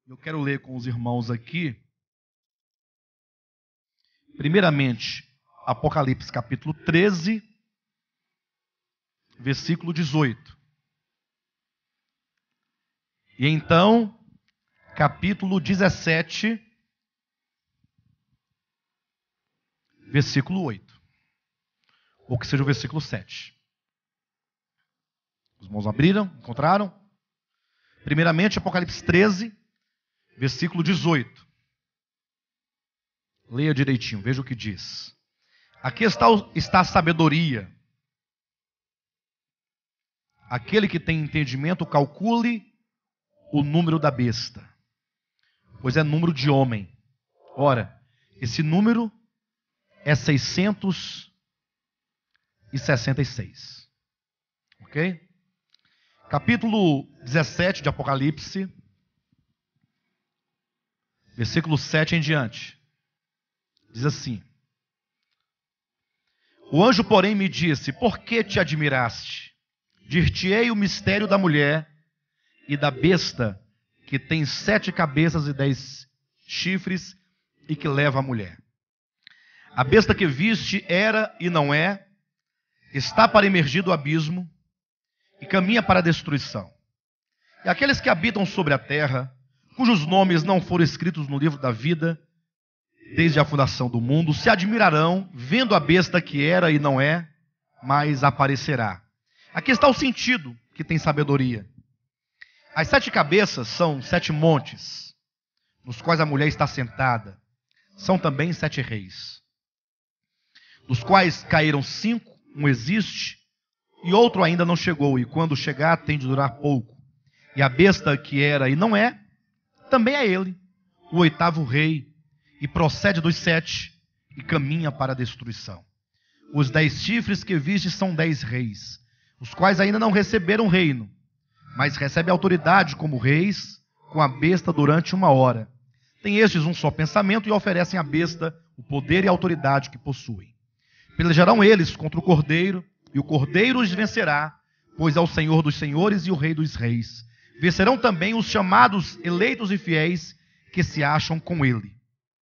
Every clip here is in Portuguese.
Eu quero ler com os irmãos aqui, primeiramente, Apocalipse capítulo 13, versículo 18. E então, capítulo 17, versículo 8. Ou que seja o versículo 7. Os irmãos abriram? Encontraram? Primeiramente, Apocalipse 13, versículo 18. Leia direitinho, veja o que diz. Aqui está a sabedoria. Aquele que tem entendimento, calcule o número da besta, pois é número de homem. Ora, esse número é 666. Ok? Capítulo 17 de Apocalipse, versículo 7 em diante. Diz assim: O anjo, porém, me disse: Por que te admiraste? Dir-te-ei o mistério da mulher e da besta, que tem 7 cabeças e 10 chifres, e que leva a mulher. A besta que viste era e não é, está para emergir do abismo, e caminha para a destruição. E aqueles que habitam sobre a terra, cujos nomes não foram escritos no livro da vida, desde a fundação do mundo, se admirarão, vendo a besta que era e não é, mas aparecerá. Aqui está o sentido que tem sabedoria. As 7 cabeças são 7 montes, nos quais a mulher está sentada. São também 7 reis, dos quais caíram 5, um existe, e outro ainda não chegou, e quando chegar tem de durar pouco. E a besta que era e não é, também é ele, o 8º rei, e procede dos 7, e caminha para a destruição. Os 10 chifres que viste são 10 reis, os quais ainda não receberam reino, mas recebem autoridade como reis com a besta durante 1 hora. Tem estes um só pensamento e oferecem à besta o poder e a autoridade que possuem. Pelejarão eles contra o Cordeiro, e o Cordeiro os vencerá, pois é o Senhor dos senhores e o Rei dos reis. Vencerão também os chamados, eleitos e fiéis, que se acham com ele.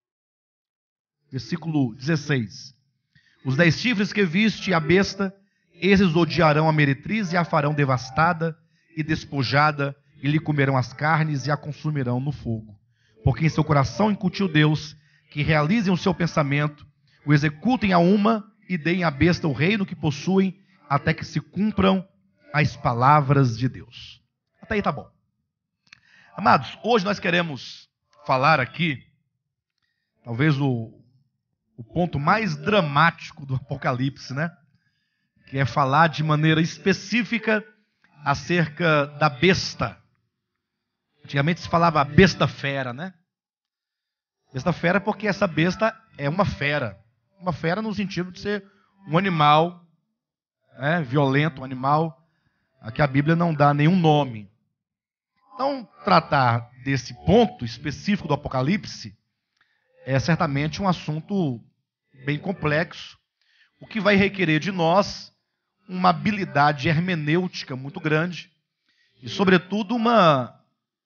Versículo 16. Os 10 chifres que viste a besta, esses odiarão a meretriz e a farão devastada e despojada, e lhe comerão as carnes e a consumirão no fogo. Porque em seu coração incutiu Deus, que realizem o seu pensamento, o executem a uma e deem à besta o reino que possuem, até que se cumpram as palavras de Deus. Até aí tá bom. Amados, hoje nós queremos falar aqui, talvez o ponto mais dramático do Apocalipse, né? Que é falar de maneira específica acerca da besta. Antigamente se falava besta fera, né? Besta fera porque essa besta é uma fera. Uma fera no sentido de ser um animal, né, violento, um animal a que a Bíblia não dá nenhum nome. Então, tratar desse ponto específico do Apocalipse é certamente um assunto bem complexo, o que vai requerer de nós uma habilidade hermenêutica muito grande e, sobretudo, uma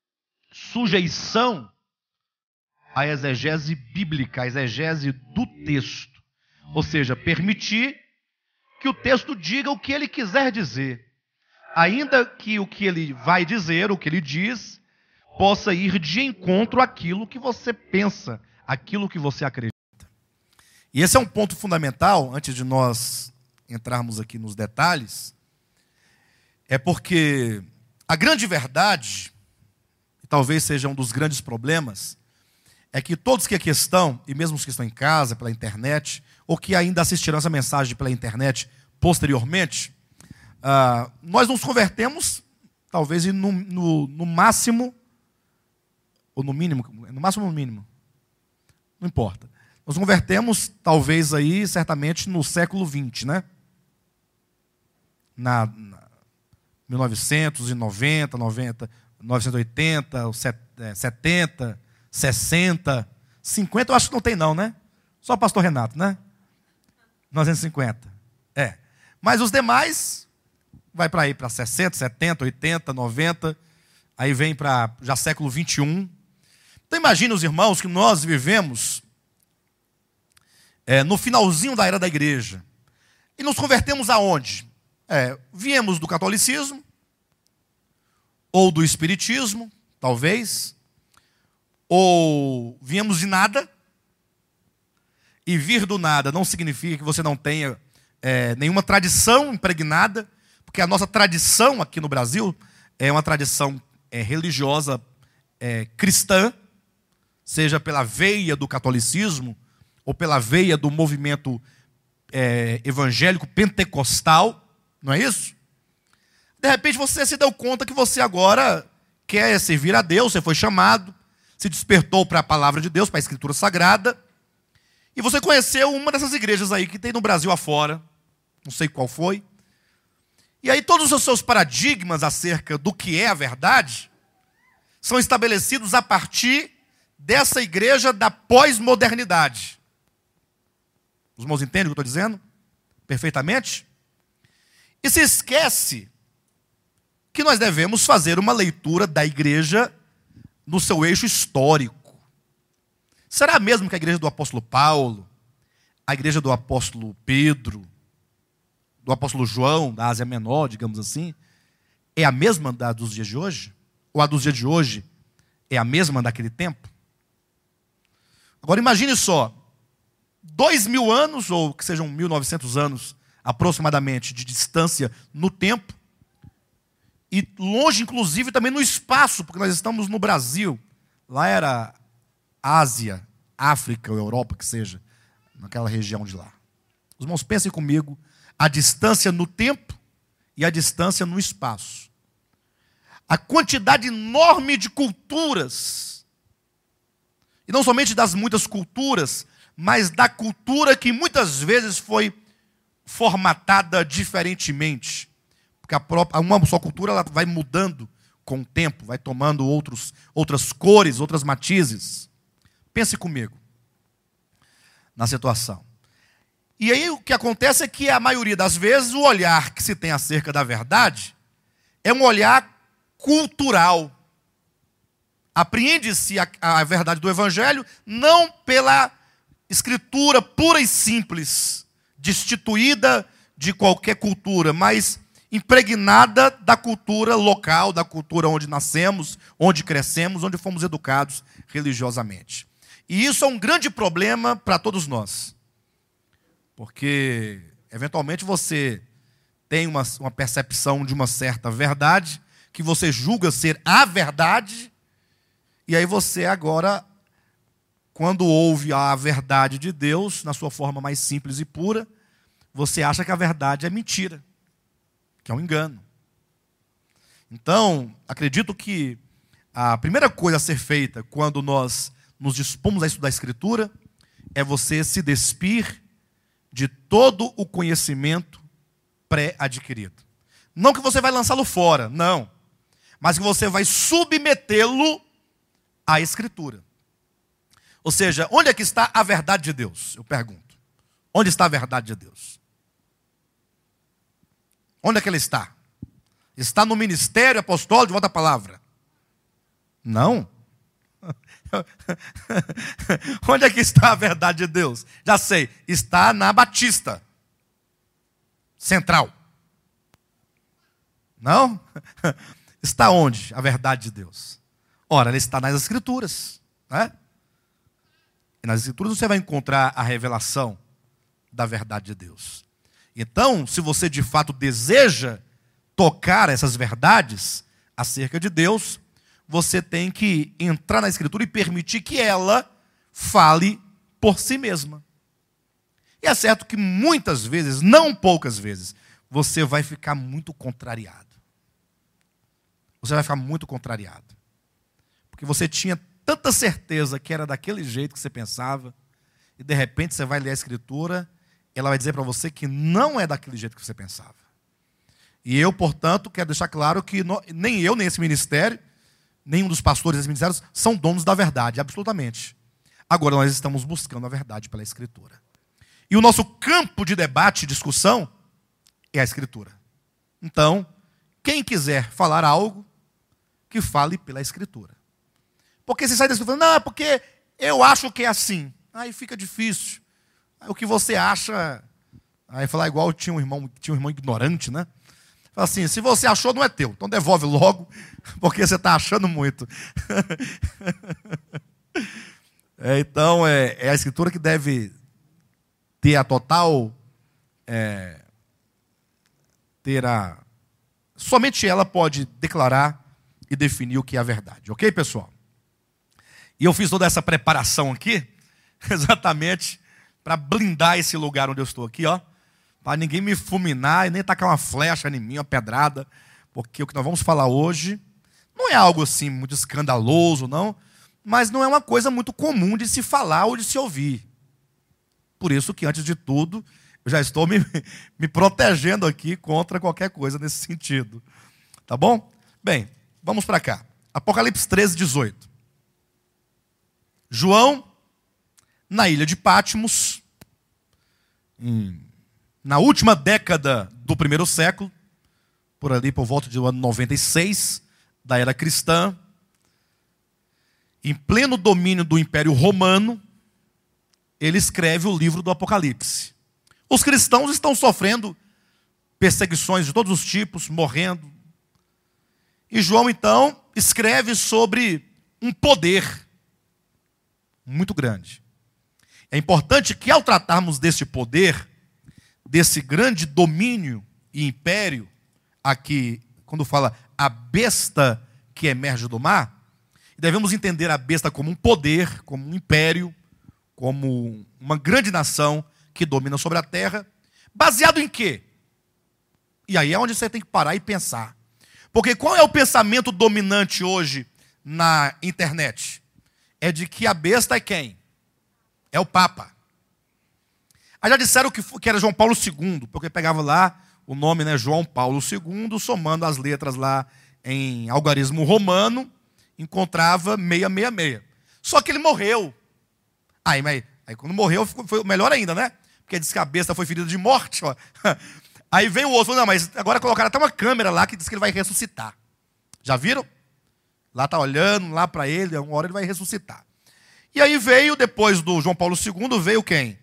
sujeição à exegese bíblica, à exegese do texto. Ou seja, permitir que o texto diga o que ele quiser dizer, ainda que o que ele vai dizer, o que ele diz, possa ir de encontro àquilo que você pensa, àquilo que você acredita. E esse é um ponto fundamental, antes de nós entrarmos aqui nos detalhes, é porque a grande verdade, e talvez seja um dos grandes problemas, é que todos que aqui estão, e mesmo os que estão em casa, pela internet, ou que ainda assistirão essa mensagem pela internet posteriormente, nós nos convertemos, talvez no máximo, ou no mínimo, no máximo ou no mínimo, não importa. Nos convertemos, talvez aí, certamente, no século XX, né? Na 1990, 1980, 70, 60, 50, eu acho que não tem não, né? Só o pastor Renato, né? 1950. Mas os demais, vai para aí para 60, 70, 80, 90, aí vem para já século 21. Então imagine, os irmãos, que nós vivemos no finalzinho da era da igreja. E nos convertemos aonde? Viemos do catolicismo, ou do espiritismo, talvez, ou viemos de nada. E vir do nada não significa que você não tenha nenhuma tradição impregnada, porque a nossa tradição aqui no Brasil é uma tradição religiosa cristã, seja pela veia do catolicismo ou pela veia do movimento evangélico pentecostal, não é isso? De repente você se deu conta que você agora quer servir a Deus, você foi chamado, se despertou para a palavra de Deus, para a Escritura Sagrada, e você conheceu uma dessas igrejas aí que tem no Brasil afora, não sei qual foi, e aí todos os seus paradigmas acerca do que é a verdade são estabelecidos a partir dessa igreja da pós-modernidade. Os irmãos entendem o que eu estou dizendo? Perfeitamente? E se esquece que nós devemos fazer uma leitura da igreja no seu eixo histórico. Será mesmo que a igreja do apóstolo Paulo, a igreja do apóstolo Pedro, do apóstolo João, da Ásia Menor, digamos assim, é a mesma da dos dias de hoje? Ou a dos dias de hoje é a mesma daquele tempo? Agora imagine só, 2000 anos, ou que sejam 1900 anos aproximadamente, de distância no tempo, e longe inclusive também no espaço, porque nós estamos no Brasil, lá era Ásia, África ou Europa, que seja, naquela região de lá. Os irmãos, pensem comigo, a distância no tempo e a distância no espaço. A quantidade enorme de culturas, e não somente das muitas culturas, mas da cultura que muitas vezes foi formatada diferentemente. Porque uma só cultura ela vai mudando com o tempo, vai tomando outras cores, outras matizes. Pense comigo na situação. E aí o que acontece é que a maioria das vezes o olhar que se tem acerca da verdade é um olhar cultural. Apreende-se a verdade do Evangelho não pela escritura pura e simples, destituída de qualquer cultura, mas impregnada da cultura local, da cultura onde nascemos, onde crescemos, onde fomos educados religiosamente. E isso é um grande problema para todos nós. Porque, eventualmente, você tem uma percepção de uma certa verdade, que você julga ser a verdade, e aí você agora, quando ouve a verdade de Deus, na sua forma mais simples e pura, você acha que a verdade é mentira, que é um engano. Então, acredito que a primeira coisa a ser feita quando nós nos dispomos a estudar a Escritura é você se despir de todo o conhecimento pré-adquirido. Não que você vai lançá-lo fora, não. Mas que você vai submetê-lo à Escritura. Ou seja, onde é que está a verdade de Deus? Eu pergunto. Onde está a verdade de Deus? Onde é que ela está? Está no ministério apostólico de volta à palavra? Não. Onde é que está a verdade de Deus? Já sei, está na Batista Central. Não? Está onde a verdade de Deus? Ora, ela está nas Escrituras, né? E nas Escrituras você vai encontrar a revelação da verdade de Deus. Então, se você de fato deseja tocar essas verdades acerca de Deus, você tem que entrar na Escritura e permitir que ela fale por si mesma. E é certo que muitas vezes, não poucas vezes, você vai ficar muito contrariado. Você vai ficar muito contrariado. Porque você tinha tanta certeza que era daquele jeito que você pensava, e de repente você vai ler a Escritura, ela vai dizer para você que não é daquele jeito que você pensava. E eu, portanto, quero deixar claro que nem eu, nem esse ministério, nenhum dos pastores desses ministérios são donos da verdade, absolutamente. Agora nós estamos buscando a verdade pela Escritura. E o nosso campo de debate e discussão é a Escritura. Então, quem quiser falar algo, que fale pela Escritura. Porque você sai da escritura falando, não, é porque eu acho que é assim. Aí fica difícil. Aí o que você acha... Aí falar igual tinha um irmão ignorante, né? Fala assim, se você achou, não é teu. Então devolve logo, porque você está achando muito. Então, é a escritura que deve ter a total... Somente ela pode declarar e definir o que é a verdade. Ok, pessoal? E eu fiz toda essa preparação aqui, exatamente para blindar esse lugar onde eu estou aqui, ó. Para ninguém me fulminar e nem tacar uma flecha em mim, uma pedrada. Porque o que nós vamos falar hoje não é algo assim muito escandaloso, não. Mas não é uma coisa muito comum de se falar ou de se ouvir. Por isso que, antes de tudo, eu já estou me protegendo aqui contra qualquer coisa nesse sentido. Tá bom? Bem, vamos para cá. Apocalipse 13, 18. João, na ilha de Patmos, na última década do primeiro século, por ali por volta do ano 96, da era cristã, em pleno domínio do Império Romano, ele escreve o livro do Apocalipse. Os cristãos estão sofrendo perseguições de todos os tipos, morrendo. E João, então, escreve sobre um poder muito grande. É importante que, ao tratarmos desse poder, desse grande domínio e império, aqui, quando fala a besta que emerge do mar, devemos entender a besta como um poder, como um império, como uma grande nação que domina sobre a terra, baseado em quê? E aí é onde você tem que parar e pensar. Porque qual é o pensamento dominante hoje na internet? É de que a besta é quem? É o Papa. Aí já disseram que era João Paulo II, porque pegava lá o nome, né, João Paulo II, somando as letras lá em algarismo romano, encontrava 666. Só que ele morreu. Aí quando morreu, foi melhor ainda, né? Porque diz que a besta foi ferida de morte. Ó. Aí vem o outro, falou, não, mas agora colocaram até uma câmera lá que diz que ele vai ressuscitar. Já viram? Lá está olhando, lá para ele, uma hora ele vai ressuscitar. E aí veio, depois do João Paulo II, veio quem?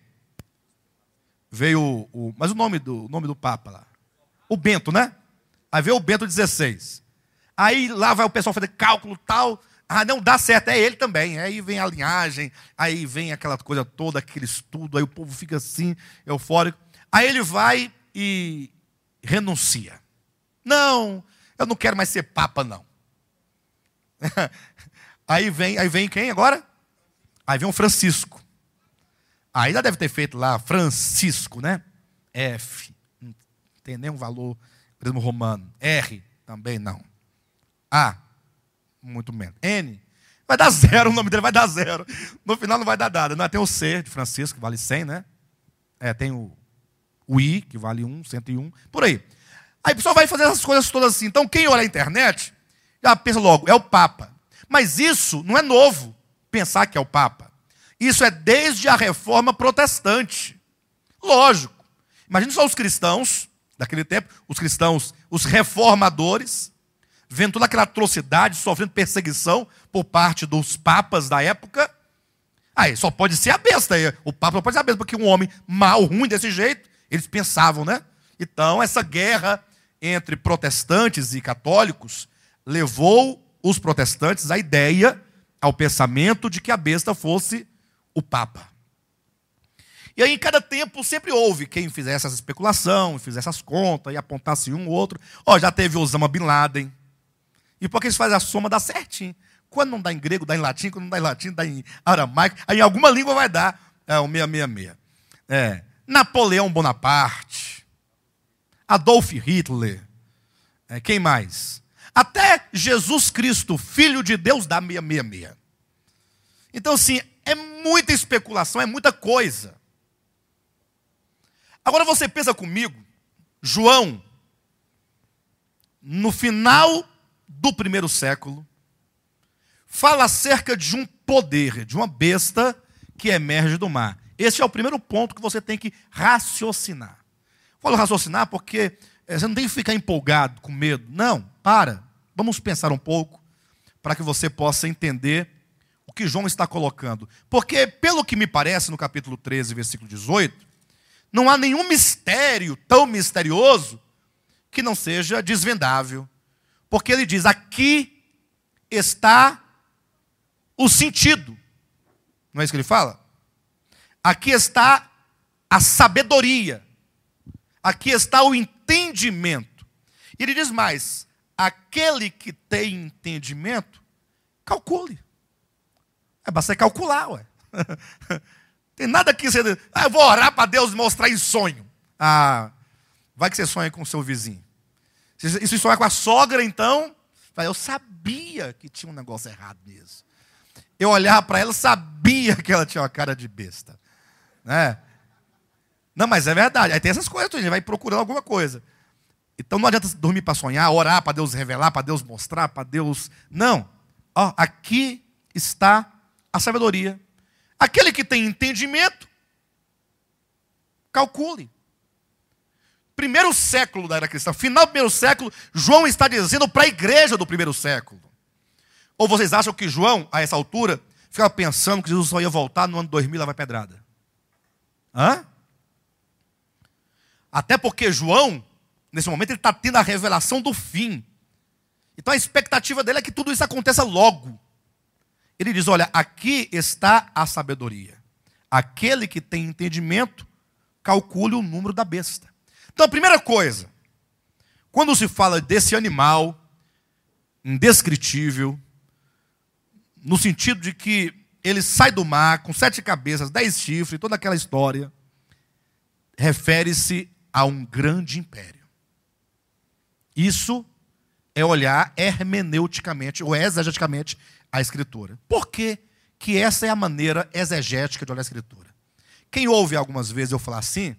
Veio mas o nome do Papa lá? O Bento, né? Aí veio o Bento XVI. Aí lá vai o pessoal fazer cálculo e tal. Ah, não dá certo, é ele também. Aí vem a linhagem, aí vem aquela coisa toda, aquele estudo, aí o povo fica assim, eufórico. Aí ele vai e renuncia. Não, eu não quero mais ser Papa, não. Aí vem quem agora? Aí vem o Francisco. Aí já deve ter feito lá Francisco, né? F. Não tem nenhum valor mesmo romano. R. Também não. A. Muito menos. N. Vai dar 0, o nome dele vai dar 0. No final não vai dar nada. Não, tem o C de Francisco, que vale 100, né? Tem o I, que vale 1, 101. Por aí. Aí o pessoal vai fazer essas coisas todas assim. Então quem olha a internet, já pensa logo, é o Papa. Mas isso não é novo, pensar que é o Papa. Isso é desde a Reforma Protestante. Lógico. Imagina só os cristãos daquele tempo, os cristãos, os reformadores, vendo toda aquela atrocidade, sofrendo perseguição por parte dos papas da época. Aí só pode ser a besta. O papa só pode ser a besta, porque um homem mau, ruim desse jeito, eles pensavam, né? Então, essa guerra entre protestantes e católicos levou os protestantes à ideia, ao pensamento de que a besta fosse o Papa. E aí, em cada tempo, sempre houve quem fizesse essa especulação, fizesse essas contas, e apontasse um ou outro. Já teve Osama Bin Laden. E porque eles fazem a soma, dá certinho. Quando não dá em grego, dá em latim. Quando não dá em latim, dá em aramaico. Aí em alguma língua vai dar o 666. Napoleão Bonaparte. Adolf Hitler. Quem mais? Até Jesus Cristo, Filho de Deus, dá 666. Então, assim, é muita especulação, é muita coisa. Agora você pensa comigo, João, no final do primeiro século, fala acerca de um poder, de uma besta que emerge do mar. Esse é o primeiro ponto que você tem que raciocinar. Falo raciocinar porque você não tem que ficar empolgado, com medo. Não, para. Vamos pensar um pouco para que você possa entender que João está colocando? Porque, pelo que me parece, no capítulo 13, versículo 18, não há nenhum mistério tão misterioso que não seja desvendável. Porque ele diz, aqui está o sentido. Não é isso que ele fala? Aqui está a sabedoria. Aqui está o entendimento. E ele diz mais, aquele que tem entendimento, calcule. É basta calcular, ué. Tem nada que você... eu vou orar para Deus mostrar em sonho. Vai que você sonha com o seu vizinho. Se você sonha com a sogra, então... eu sabia que tinha um negócio errado nisso. Eu olhava para ela, sabia que ela tinha uma cara de besta. Né? Não, mas é verdade. Aí tem essas coisas, a gente vai procurando alguma coisa. Então não adianta dormir para sonhar, orar para Deus revelar, para Deus mostrar, para Deus... Não. Aqui está a sabedoria. Aquele que tem entendimento, calcule. Primeiro século da era cristã, final do primeiro século, João está dizendo para a igreja do primeiro século. Ou vocês acham que João, a essa altura, ficava pensando que Jesus só ia voltar no ano 2000 e lavar pedrada? Até porque João, nesse momento, ele está tendo a revelação do fim. Então a expectativa dele é que tudo isso aconteça logo. Ele diz, olha, aqui está a sabedoria. Aquele que tem entendimento, calcule o número da besta. Então a primeira coisa, quando se fala desse animal indescritível, no sentido de que ele sai do mar com 7 cabeças, 10 chifres, toda aquela história, refere-se a um grande império. Isso é olhar hermeneuticamente, ou exegeticamente, a Escritura. Por que que essa é a maneira exegética de olhar a Escritura? Quem ouve algumas vezes eu falar assim,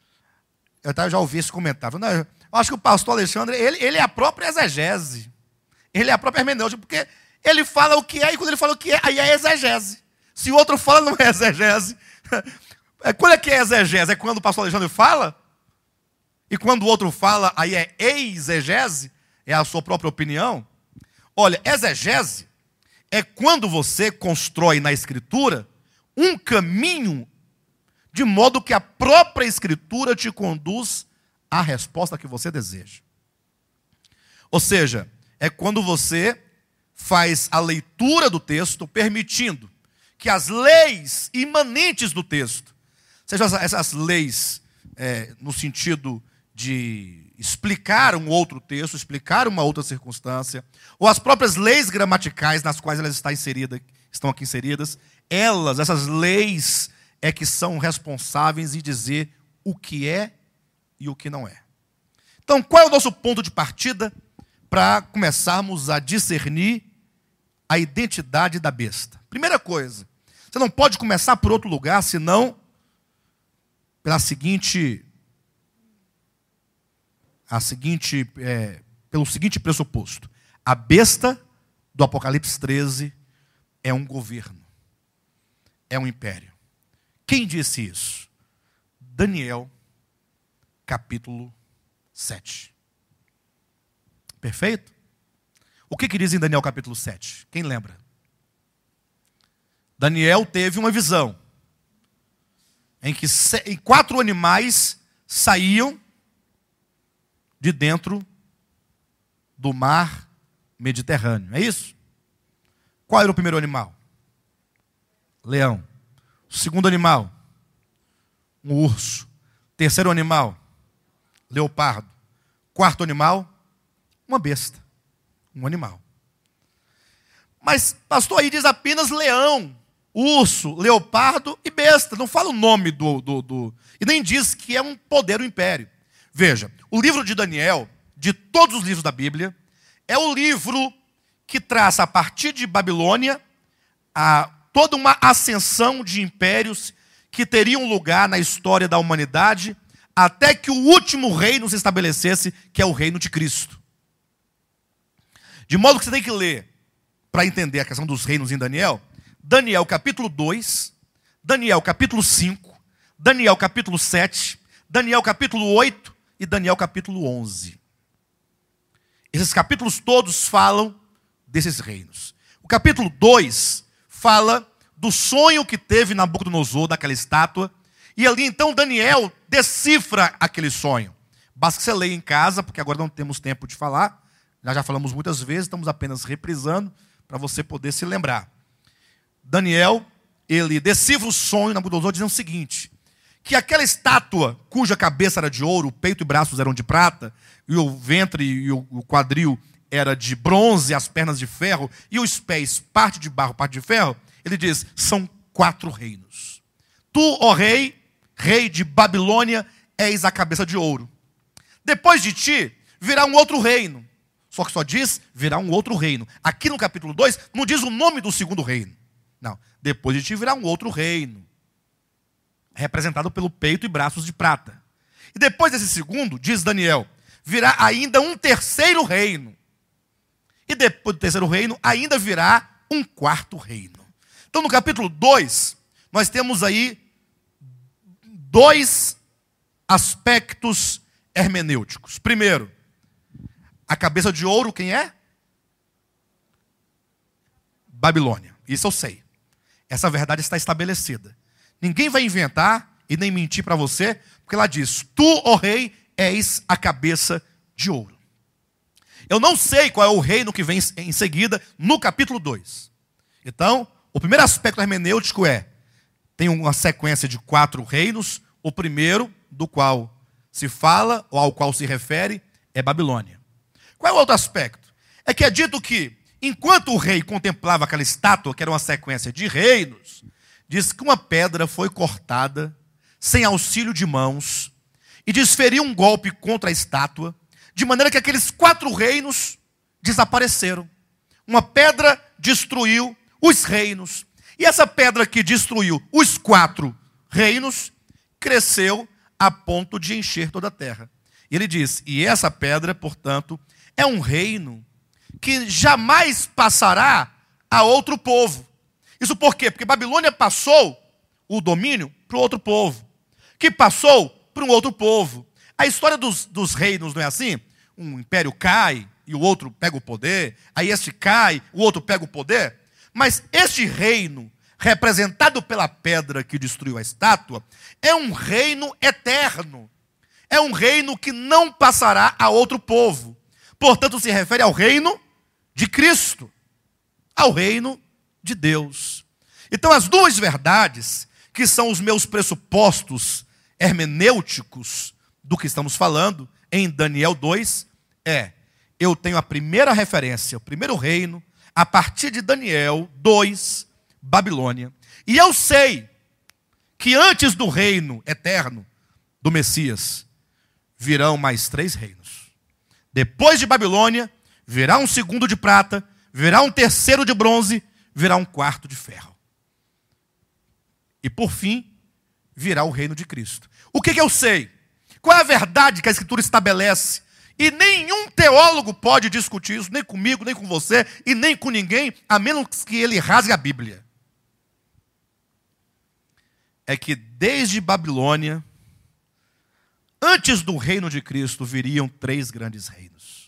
eu já ouvi esse comentário. Não, eu acho que o pastor Alexandre, ele é a própria exegese. Ele é a própria hermenêutica, porque ele fala o que é, e quando ele fala o que é, aí é exegese. Se o outro fala, não é exegese. Quando é que é exegese? É quando o pastor Alexandre fala? E quando o outro fala, aí é exegese? É a sua própria opinião? Olha, exegese é quando você constrói na Escritura um caminho de modo que a própria Escritura te conduz à resposta que você deseja. Ou seja, é quando você faz a leitura do texto, permitindo que as leis imanentes do texto, sejam essas leis no sentido de explicar um outro texto, explicar uma outra circunstância, ou as próprias leis gramaticais nas quais elas estão aqui inseridas, essas leis é que são responsáveis em dizer o que é e o que não é. Então, qual é o nosso ponto de partida para começarmos a discernir a identidade da besta? Primeira coisa, você não pode começar por outro lugar, senão pelo seguinte pressuposto. A besta do Apocalipse 13 é um governo, é um império. Quem disse isso? Daniel, capítulo 7. Perfeito? O que diz em Daniel capítulo 7? Quem lembra? Daniel teve uma visão em que 4 animais saíam de dentro do mar Mediterrâneo. É isso? Qual era o primeiro animal? Leão. O segundo animal? Um urso. Terceiro animal? Leopardo. Quarto animal? Uma besta. Um animal. Mas, pastor, aí diz apenas leão, urso, leopardo e besta. Não fala o nome E nem diz que é um poder, um império. Veja, o livro de Daniel, de todos os livros da Bíblia, é o livro que traça, a partir de Babilônia, toda uma ascensão de impérios que teriam lugar na história da humanidade, até que o último reino se estabelecesse, que é o reino de Cristo. De modo que você tem que ler, para entender a questão dos reinos em Daniel, Daniel capítulo 2, Daniel capítulo 5, Daniel capítulo 7, Daniel capítulo 8 e Daniel capítulo 11. Esses capítulos todos falam desses reinos. O capítulo 2 fala do sonho que teve Nabucodonosor daquela estátua. E ali então Daniel decifra aquele sonho. Basta que você leia em casa, porque agora não temos tempo de falar. Nós já falamos muitas vezes, estamos apenas reprisando para você poder se lembrar. Daniel, ele decifra o sonho de Nabucodonosor dizendo o seguinte: que aquela estátua cuja cabeça era de ouro, o peito e braços eram de prata, e o ventre e o quadril era de bronze, as pernas de ferro, e os pés, parte de barro, parte de ferro, ele diz, são 4 reinos. Tu, ó rei, rei de Babilônia, és a cabeça de ouro. Depois de ti, virá um outro reino. Só que só diz, virá um outro reino. Aqui no capítulo 2, não diz o nome do segundo reino. Não, depois de ti virá um outro reino, representado pelo peito e braços de prata. E depois desse segundo, diz Daniel, virá ainda um terceiro reino. E depois do terceiro reino, ainda virá um quarto reino. Então, no capítulo 2, nós temos aí 2 aspectos hermenêuticos. Primeiro, a cabeça de ouro, quem é? Babilônia. Isso eu sei. Essa verdade está estabelecida. Ninguém vai inventar e nem mentir para você, porque ela diz, tu, ó rei, és a cabeça de ouro. Eu não sei qual é o reino que vem em seguida no capítulo 2. Então, o primeiro aspecto hermenêutico tem uma sequência de 4 reinos. O primeiro, do qual se fala, ou ao qual se refere, é Babilônia. Qual é o outro aspecto? É que é dito que, enquanto o rei contemplava aquela estátua, que era uma sequência de reinos, diz que uma pedra foi cortada, sem auxílio de mãos, e desferiu um golpe contra a estátua, de maneira que aqueles 4 reinos desapareceram. Uma pedra destruiu os reinos. E essa pedra que destruiu os 4 reinos, cresceu a ponto de encher toda a terra. E ele diz, e essa pedra, portanto, é um reino que jamais passará a outro povo. Isso por quê? Porque Babilônia passou o domínio para o outro povo, que passou para um outro povo. A história dos reinos não é assim? Um império cai e o outro pega o poder, aí este cai, o outro pega o poder. Mas este reino, representado pela pedra que destruiu a estátua, é um reino eterno. É um reino que não passará a outro povo. Portanto, se refere ao reino de Cristo, ao reino de Deus. Então, as 2 verdades, que são os meus pressupostos hermenêuticos do que estamos falando, em Daniel 2, eu tenho a primeira referência, o primeiro reino, a partir de Daniel 2, Babilônia. E eu sei que antes do reino eterno do Messias, virão mais 3 reinos. Depois de Babilônia, virá um segundo de prata, virá um terceiro de bronze, virá um quarto de ferro. E por fim, virá o reino de Cristo. O que eu sei? Qual é a verdade que a Escritura estabelece? E nenhum teólogo pode discutir isso, nem comigo, nem com você, e nem com ninguém, a menos que ele rasgue a Bíblia. É que desde Babilônia, antes do reino de Cristo, viriam 3 grandes reinos.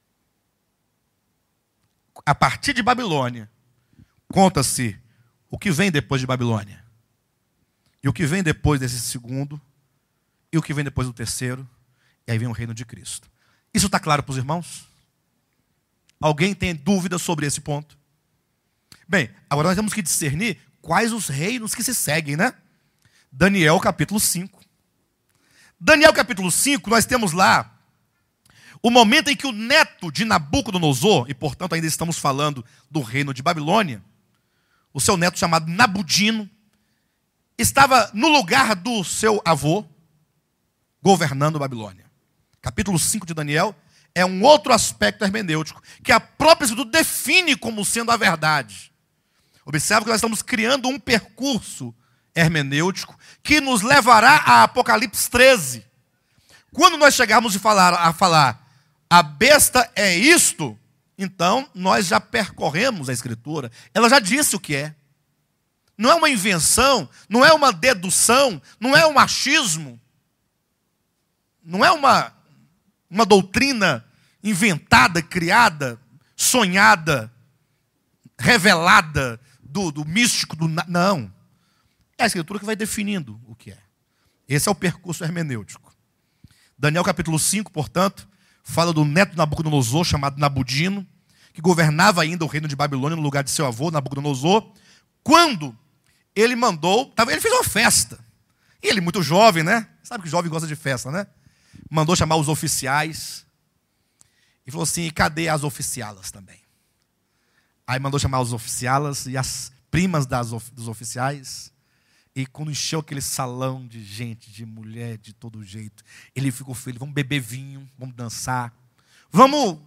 A partir de Babilônia, conta-se o que vem depois de Babilônia. E o que vem depois desse segundo, e o que vem depois do terceiro, e aí vem o reino de Cristo. Isso está claro para os irmãos? Alguém tem dúvida sobre esse ponto? Bem, agora nós temos que discernir quais os reinos que se seguem, né? Daniel capítulo 5. Daniel capítulo 5, nós temos lá o momento em que o neto de Nabucodonosor, e portanto ainda estamos falando do reino de Babilônia, o seu neto chamado Nabudino, estava no lugar do seu avô, governando Babilônia. Capítulo 5 de Daniel é um outro aspecto hermenêutico, que a própria Escritura define como sendo a verdade. Observe que nós estamos criando um percurso hermenêutico que nos levará a Apocalipse 13. Quando nós chegarmos a falar a besta é isto, então nós já percorremos a Escritura. Ela já disse o que é. Não é uma invenção, não é uma dedução, não é um achismo, não é uma doutrina inventada, criada, sonhada, revelada do místico, não. É a Escritura que vai definindo o que é. Esse é o percurso hermenêutico. Daniel capítulo 5, portanto, fala do neto de Nabucodonosor, chamado Nabudino, que governava ainda o reino de Babilônia no lugar de seu avô, Nabucodonosor, quando ele mandou, ele fez uma festa. E ele, muito jovem, né? Sabe que jovem gosta de festa, né? Mandou chamar os oficiais. E falou assim, cadê as oficialas também? Aí mandou chamar os oficialas e as primas dos oficiais. E quando encheu aquele salão de gente, de mulher, de todo jeito, ele ficou feliz. Vamos beber vinho, vamos dançar. Vamos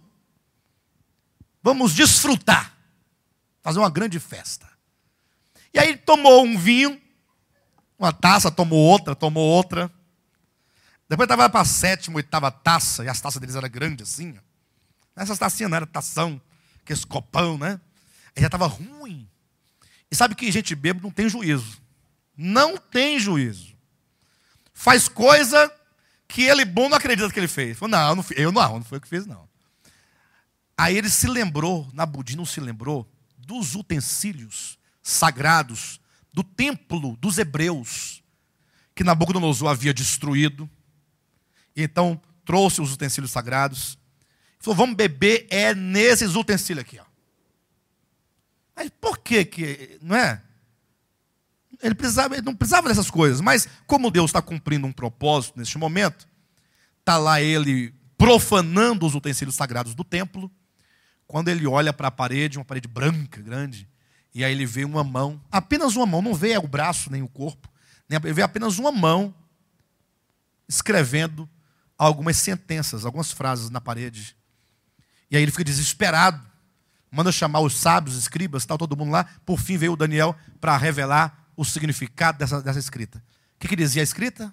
desfrutar. Fazer uma grande festa. E aí tomou um vinho, uma taça, tomou outra. Depois estava para a 7ª, 8ª taça, e as taças deles eram grandes assim. Essas tacinhas não eram tação, aqueles copão, né? Aí já estava ruim. E sabe que gente bêbada não tem juízo. Não tem juízo. Faz coisa que ele bom não acredita que ele fez. Falou, não foi eu que fiz, não. Aí ele se lembrou, Nabudino se lembrou dos utensílios sagrados do templo dos hebreus, que Nabucodonosor havia destruído. E então trouxe os utensílios sagrados. Falou, vamos beber nesses utensílios aqui. Ó. Aí por que, não é? Ele não precisava dessas coisas, mas como Deus está cumprindo um propósito neste momento, está lá ele profanando os utensílios sagrados do templo, quando ele olha para a parede, uma parede branca, grande, e aí ele vê uma mão, apenas uma mão, não vê o braço nem o corpo, ele vê apenas uma mão escrevendo algumas sentenças, algumas frases na parede. E aí ele fica desesperado, manda chamar os sábios, escribas, tal, todo mundo lá. Por fim veio o Daniel para revelar o significado dessa escrita. O que dizia a escrita?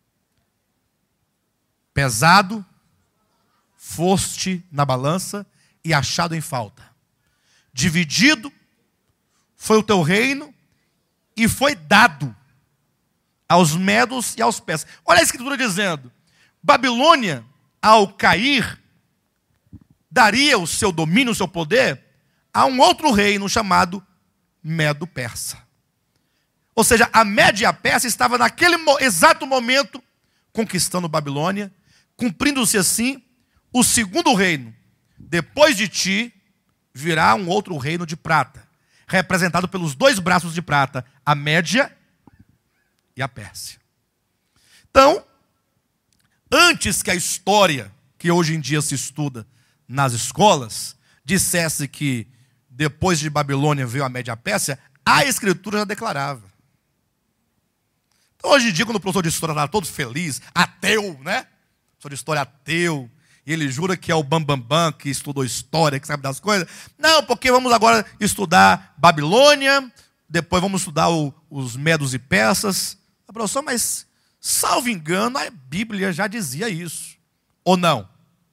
Pesado foste na balança e achado em falta. Dividido foi o teu reino e foi dado aos medos e aos persas. Olha a escritura dizendo, Babilônia, ao cair, daria o seu domínio, o seu poder, a um outro reino chamado Medo-Persa. Ou seja, a Média e a Pérsia estava naquele exato momento conquistando Babilônia, cumprindo-se assim o segundo reino. Depois de ti virá um outro reino de prata, representado pelos dois braços de prata, a Média e a Pérsia. Então, antes que a história que hoje em dia se estuda nas escolas dissesse que depois de Babilônia veio a Média e a Pérsia, a Escritura já declarava. Então, hoje em dia, quando o professor de história está todo feliz, ateu, né? Professor de história ateu, e ele jura que é o bambambam, que estudou história, que sabe das coisas. Não, porque vamos agora estudar Babilônia, depois vamos estudar os medos e persas. Professor, mas, salvo engano, a Bíblia já dizia isso. Ou não?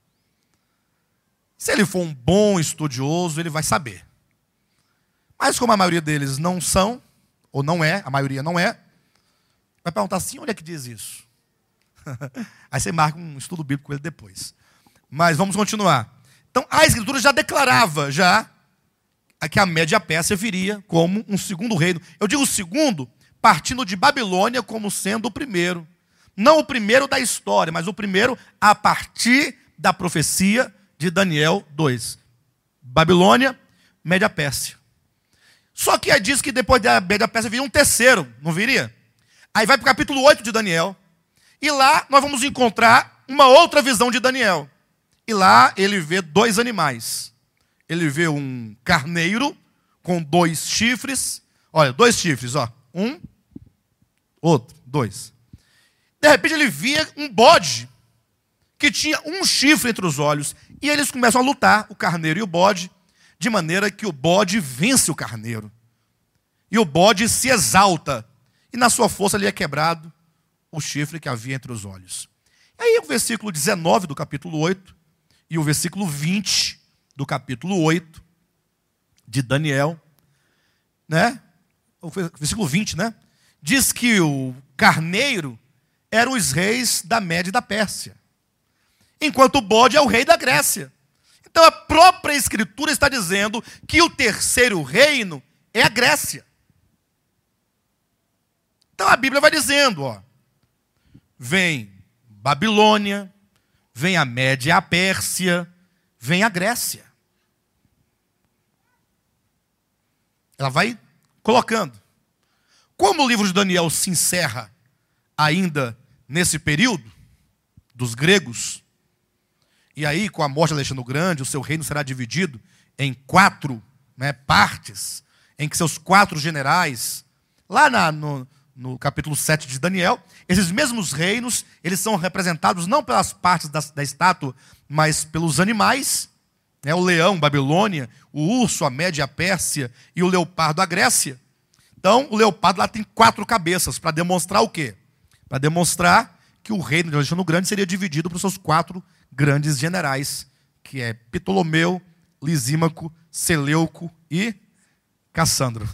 Se ele for um bom estudioso, ele vai saber. Mas como a maioria deles não são, ou não é, a maioria não é, vai perguntar assim, onde é que diz isso? Aí você marca um estudo bíblico com ele depois. Mas vamos continuar. Então, a Escritura já declarava que a Média e a Pérsia viria como um segundo reino. Eu digo segundo, partindo de Babilônia como sendo o primeiro. Não o primeiro da história, mas o primeiro a partir da profecia de Daniel 2. Babilônia, Média e Pérsia. Só que aí diz que depois da Média e Pérsia viria um terceiro, não viria? Aí vai para o capítulo 8 de Daniel. E lá nós vamos encontrar uma outra visão de Daniel. E lá ele vê dois animais. Ele vê um carneiro com 2 chifres. Olha, 2 chifres, ó. Um, outro, 2. De repente ele via um bode que tinha um chifre entre os olhos. E eles começam a lutar, o carneiro e o bode, de maneira que o bode vence o carneiro. E o bode se exalta. E na sua força lhe é quebrado o chifre que havia entre os olhos. E aí o versículo 19 do capítulo 8 e o versículo 20 do capítulo 8 de Daniel, né? O versículo 20, né? Diz que o carneiro eram os reis da Média e da Pérsia, enquanto o bode é o rei da Grécia. Então a própria Escritura está dizendo que o terceiro reino é a Grécia. Então a Bíblia vai dizendo, ó, vem Babilônia, vem a Média e a Pérsia, vem a Grécia. Ela vai colocando. Como o livro de Daniel se encerra ainda nesse período dos gregos, e aí com a morte de Alexandre o Grande, o seu reino será dividido em 4 partes, em que seus 4 generais, lá no capítulo 7 de Daniel, esses mesmos reinos, eles são representados não pelas partes da estátua, mas pelos animais, o leão, Babilônia, o urso, a Média, a Pérsia, e o leopardo, a Grécia. Então, o leopardo lá tem 4 cabeças, para demonstrar o quê? Para demonstrar que o reino de Alexandre o Grande seria dividido por seus 4 grandes generais, que é Ptolomeu, Lisímaco, Seleuco e Cassandro.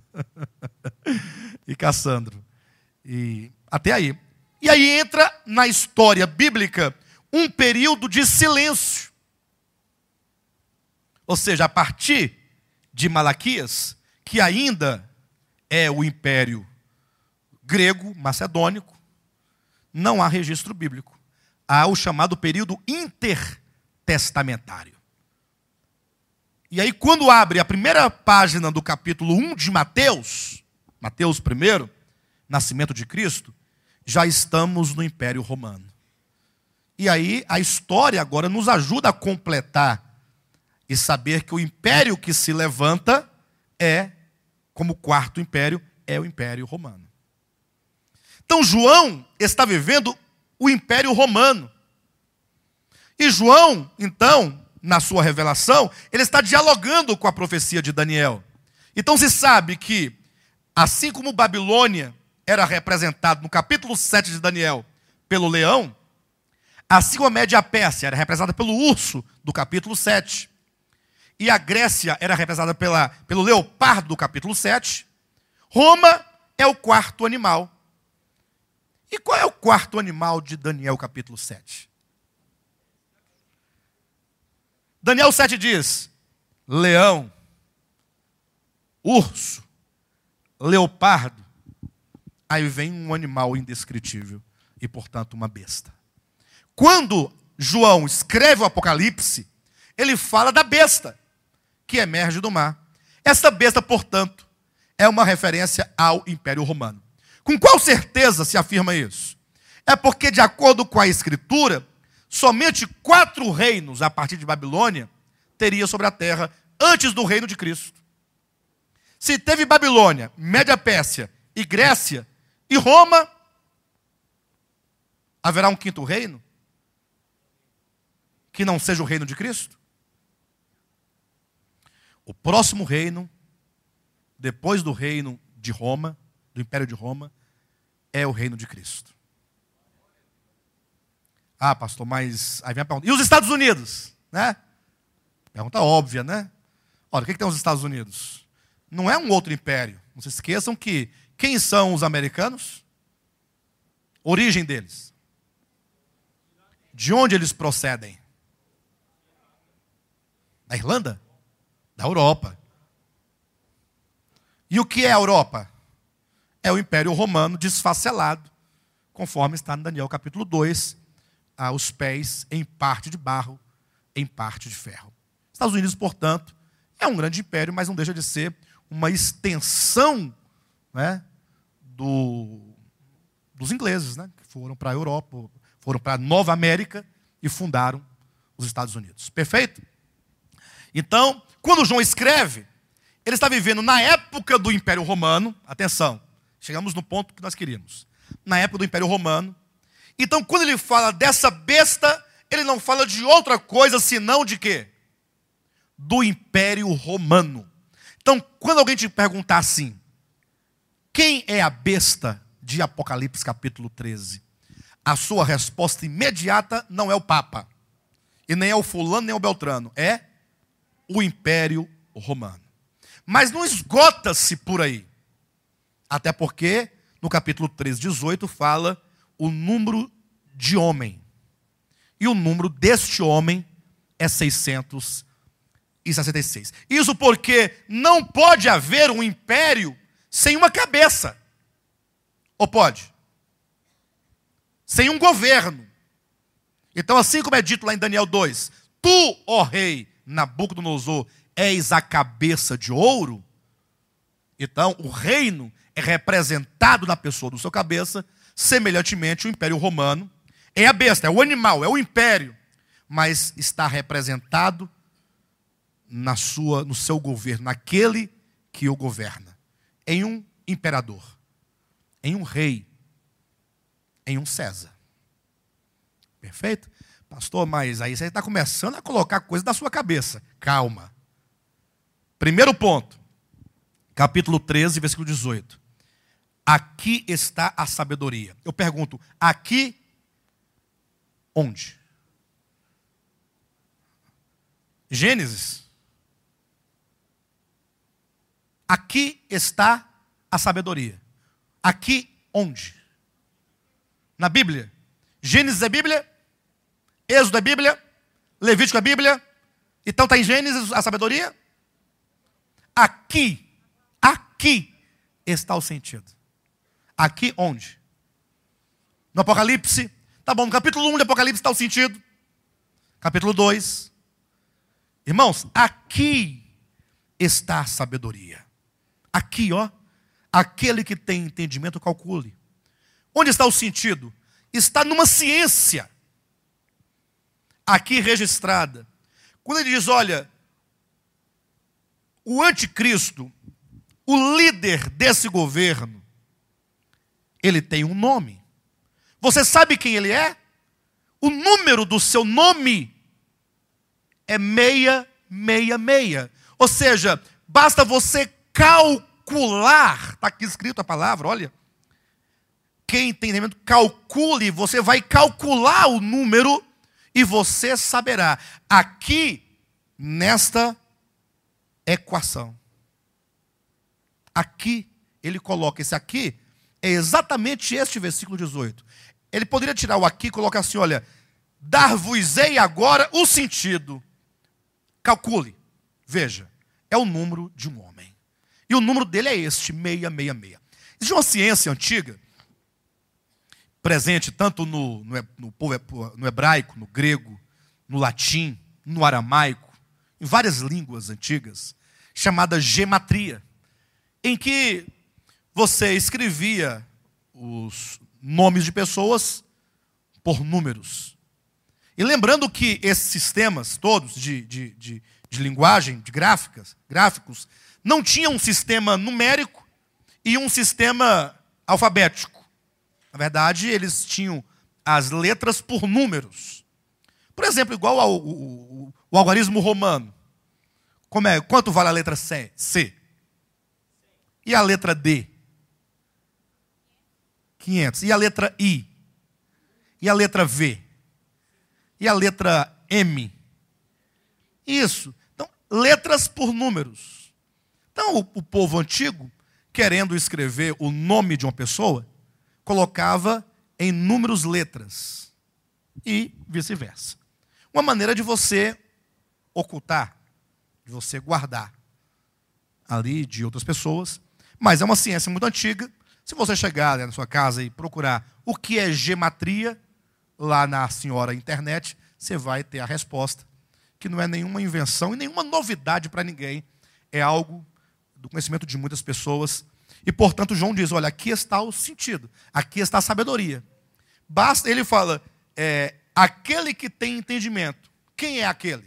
E Cassandro. E até aí. E aí entra na história bíblica um período de silêncio. Ou seja, a partir de Malaquias, que ainda é o império grego, macedônico, não há registro bíblico. Há o chamado período intertestamentário. E aí, quando abre a primeira página do capítulo 1 de Mateus, Mateus 1, nascimento de Cristo, já estamos no Império Romano. E aí, a história agora nos ajuda a completar e saber que o império que se levanta é, como 4º império, é o Império Romano. Então, João está vivendo o Império Romano. E João, então, na sua revelação, ele está dialogando com a profecia de Daniel. Então se sabe que, assim como Babilônia era representado no capítulo 7 de Daniel pelo leão, assim como a Média Pérsia era representada pelo urso do capítulo 7, e a Grécia era representada pelo leopardo do capítulo 7, Roma é o 4º animal. E qual é o 4º animal de Daniel capítulo 7? Daniel 7 diz: leão, urso, leopardo. Aí vem um animal indescritível e, portanto, uma besta. Quando João escreve o Apocalipse, ele fala da besta que emerge do mar. Essa besta, portanto, é uma referência ao Império Romano. Com qual certeza se afirma isso? É porque, de acordo com a Escritura, somente 4 reinos, a partir de Babilônia, teria sobre a terra antes do reino de Cristo. Se teve Babilônia, Média Pérsia e Grécia e Roma, haverá um 5º reino? Que não seja o reino de Cristo? O próximo reino, depois do reino de Roma, do Império de Roma, é o reino de Cristo. Ah, pastor, mas aí vem a pergunta: e os Estados Unidos? Né? Pergunta óbvia, né? Olha, o que tem os Estados Unidos? Não é um outro império. Não se esqueçam que quem são os americanos? Origem deles. De onde eles procedem? Da Irlanda? Da Europa. E o que é a Europa? É o Império Romano desfacelado, conforme está no Daniel capítulo 2, aos pés em parte de barro, em parte de ferro. Estados Unidos, portanto, é um grande império, mas não deixa de ser uma extensão, né, dos ingleses, né, que foram para a Europa, foram para a Nova América e fundaram os Estados Unidos. Perfeito? Então, quando João escreve, ele está vivendo na época do Império Romano. Atenção, chegamos no ponto que nós queríamos. Na época do Império Romano. Então, quando ele fala dessa besta, ele não fala de outra coisa senão de quê? Do Império Romano. Então, quando alguém te perguntar assim: quem é a besta de Apocalipse capítulo 13? A sua resposta imediata não é o Papa. E nem é o fulano, nem o Beltrano. É o Império Romano. Mas não esgota-se por aí. Até porque, no capítulo 13, 18, fala o número de homem. E o número deste homem é 613. 166. Isso porque não pode haver um império sem uma cabeça. Ou pode? Sem um governo. Então, assim como é dito lá em Daniel 2, tu, ó rei Nabucodonosor, és a cabeça de ouro. Então, o reino é representado na pessoa do seu cabeça, semelhantemente o Império Romano. É a besta, é o animal, é o império, mas está representado no seu governo, naquele que o governa, em um imperador, em um rei, em um César. Perfeito? Pastor, mas aí você está começando a colocar coisas da sua cabeça. Calma. Primeiro ponto, capítulo 13, versículo 18. Aqui está a sabedoria. Eu pergunto, aqui onde? Gênesis. Aqui está a sabedoria. Aqui onde? Na Bíblia. Gênesis é Bíblia? Êxodo é Bíblia? Levítico é Bíblia? Então está em Gênesis a sabedoria? Aqui está o sentido. Aqui onde? No Apocalipse. Tá bom, no capítulo 1 de Apocalipse está o sentido. Capítulo 2. Irmãos, aqui está a sabedoria. Aqui, ó. Aquele que tem entendimento, calcule. Onde está o sentido? Está numa ciência. Aqui registrada. Quando ele diz, olha, o anticristo, o líder desse governo, ele tem um nome. Você sabe quem ele é? O número do seu nome é 666. Ou seja, basta você calcular. Está aqui escrito a palavra, olha. Quem tem entendimento, calcule. Você vai calcular o número e você saberá. Aqui, nesta equação. Aqui, ele coloca esse aqui. É exatamente este versículo 18. Ele poderia tirar o aqui e colocar assim, olha, dar-vos-ei agora o sentido. Calcule. Veja, é o número de um homem. E o número dele é este, 666. Existe uma ciência antiga, presente tanto no hebraico, no grego, no latim, no aramaico, em várias línguas antigas, chamada gematria, em que você escrevia os nomes de pessoas por números. E lembrando que esses sistemas todos de linguagem, de gráficos, não tinham um sistema numérico e um sistema alfabético. Na verdade, eles tinham as letras por números. Por exemplo, igual ao algarismo romano. Quanto vale a letra C? E a letra D? 500. E a letra I? E a letra V? E a letra M? Isso. Então, letras por números. Então, o povo antigo, querendo escrever o nome de uma pessoa, colocava em números letras. E vice-versa. Uma maneira de você ocultar, de você guardar ali de outras pessoas. Mas é uma ciência muito antiga. Se você chegar na sua casa e procurar o que é gematria, lá na senhora internet, você vai ter a resposta, que não é nenhuma invenção e nenhuma novidade para ninguém. É algo do conhecimento de muitas pessoas. E, portanto, João diz, olha, aqui está o sentido, aqui está a sabedoria. Basta, ele fala, aquele que tem entendimento. Quem é aquele?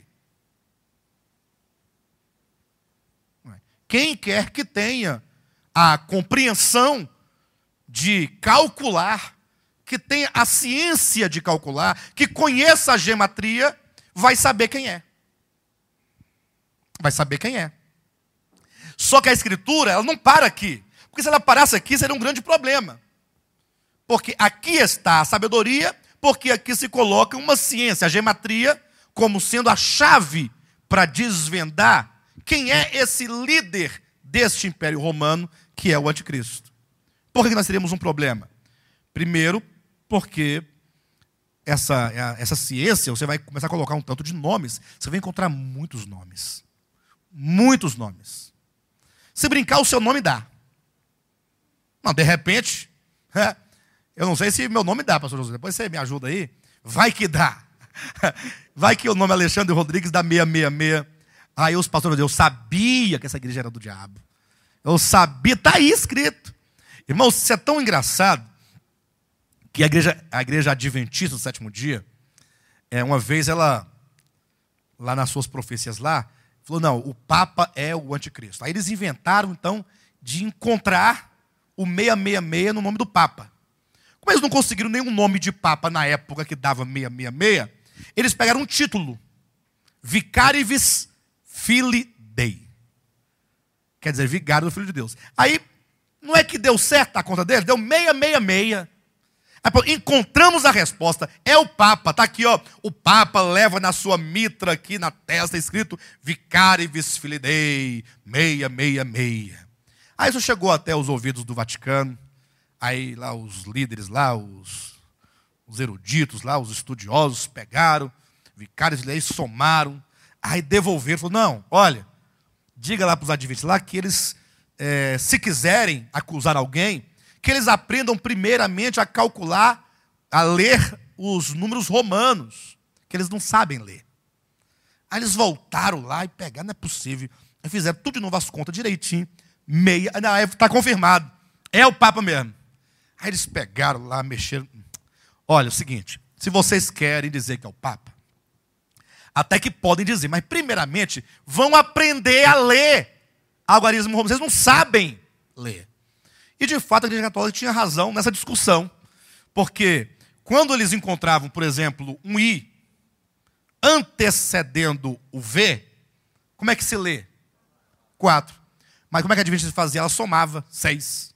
Quem quer que tenha a compreensão de calcular, que tenha a ciência de calcular, que conheça a gematria, vai saber quem é. Vai saber quem é. Só que a Escritura, ela não para aqui. Porque se ela parasse aqui, seria um grande problema. Porque aqui está a sabedoria, porque aqui se coloca uma ciência, a gematria, como sendo a chave para desvendar quem é esse líder deste Império Romano, que é o Anticristo. Por que nós teríamos um problema? Primeiro, porque essa ciência, você vai começar a colocar um tanto de nomes, você vai encontrar muitos nomes. Muitos nomes. Se brincar, o seu nome dá. Não, de repente, eu não sei se meu nome dá, pastor José. Depois você me ajuda aí. Vai que dá. Vai que o nome é Alexandre Rodrigues dá 666. Aí os pastores, eu sabia que essa igreja era do diabo. Eu sabia, está aí escrito. Irmãos, isso é tão engraçado que a igreja adventista do sétimo dia, uma vez ela, lá nas suas profecias lá, falou, não, o Papa é o anticristo. Aí eles inventaram, então, de encontrar o 666 no nome do Papa. Como eles não conseguiram nenhum nome de Papa na época que dava 666, eles pegaram um título, Vicarivis Filii Dei. Quer dizer, vigário do Filho de Deus. Aí, não é que deu certo a conta dele? Deu 666. Aí, encontramos a resposta. É o Papa. Está aqui, ó. O Papa leva na sua mitra aqui na testa escrito Vicarivis Filii Dei 666. Aí isso chegou até os ouvidos do Vaticano. Aí lá os líderes lá, os eruditos lá, os estudiosos pegaram, Vicarivis Filii Dei, somaram. Aí devolveram. Falou, não, olha, diga lá para os adventistas lá que eles, se quiserem acusar alguém, que eles aprendam primeiramente a calcular, a ler os números romanos, que eles não sabem ler. Aí eles voltaram lá e pegaram, não é possível. Aí fizeram tudo de novo as contas direitinho, está confirmado, é o Papa mesmo. Aí eles pegaram lá, mexeram. Olha, é o seguinte, se vocês querem dizer que é o Papa, até que podem dizer, mas primeiramente vão aprender a ler algarismo romano. Vocês não sabem ler. E de fato a Igreja Católica tinha razão nessa discussão. Porque quando eles encontravam, por exemplo, um I antecedendo o V, como é que se lê? 4. Mas como é que a Adventista fazia? Ela somava 6.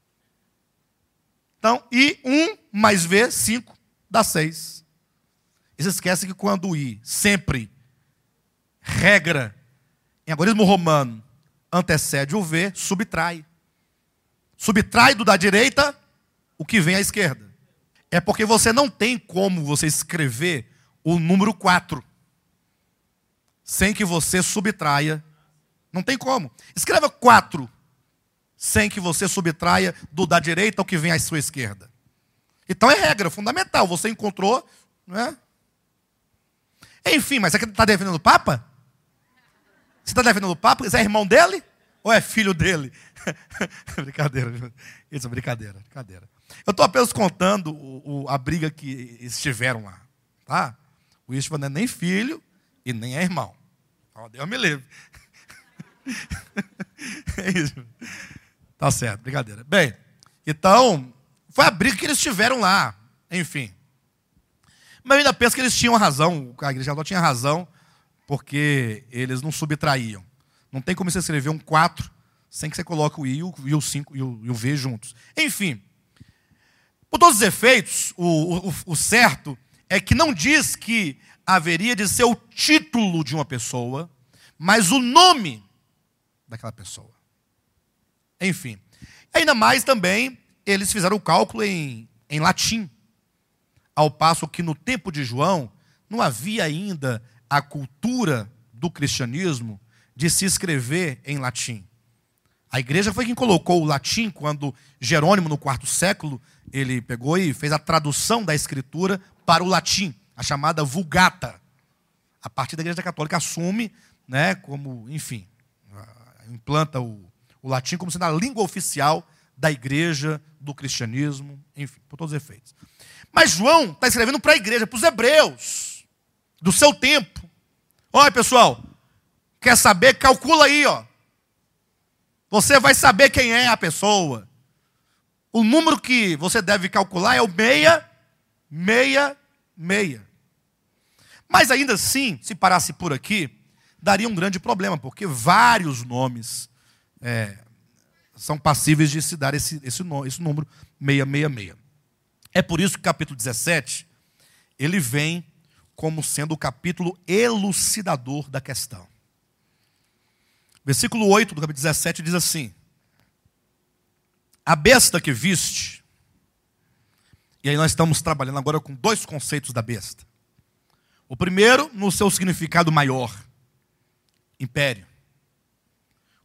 Então, I, 1 mais V, 5, dá 6. E se esquece que quando o I sempre, regra, em algarismo romano, antecede o V, subtrai. Subtrai do da direita o que vem à esquerda. É porque você não tem como você escrever o número 4 sem que você subtraia. Não tem como. Escreva 4 sem que você subtraia do da direita o que vem à sua esquerda. Então é regra fundamental. Você encontrou, não é? Enfim, mas você está defendendo o Papa? Você está defendendo o Papa? Você é irmão dele? Ou é filho dele? Brincadeira. Isso é brincadeira. Eu estou apenas contando a briga que eles tiveram lá. Tá? O Istvan não é nem filho e nem é irmão. Oh, Deus me livre. É isso. Tá certo, brincadeira. Bem, então, foi a briga que eles tiveram lá. Enfim. Mas eu ainda penso que eles tinham razão, a Igreja Católica tinha razão, porque eles não subtraíam. Não tem como você escrever um 4 sem que você coloque o I e o 5 e o V juntos. Enfim, por todos os efeitos, o certo é que não diz que haveria de ser o título de uma pessoa, mas o nome daquela pessoa. Enfim, ainda mais também, eles fizeram o cálculo em latim. Ao passo que no tempo de João, não havia ainda a cultura do cristianismo de se escrever em latim. A igreja foi quem colocou o latim quando Jerônimo, no quarto século, ele pegou e fez a tradução da escritura para o latim, a chamada Vulgata. A partir da Igreja Católica assume, né, como, enfim, implanta o latim como sendo a língua oficial da igreja, do cristianismo, enfim, por todos os efeitos. Mas João está escrevendo para a igreja, para os hebreus, do seu tempo. Olha, pessoal, quer saber? Calcula aí, ó. Você vai saber quem é a pessoa. O número que você deve calcular é o 666. Mas ainda assim, se parasse por aqui, daria um grande problema, porque vários nomes são passíveis de se dar esse número 666. É por isso que o capítulo 17, ele vem como sendo o capítulo elucidador da questão. Versículo 8 do capítulo 17 diz assim: a besta que viste, e aí nós estamos trabalhando agora com 2 conceitos da besta. O primeiro, no seu significado maior, império.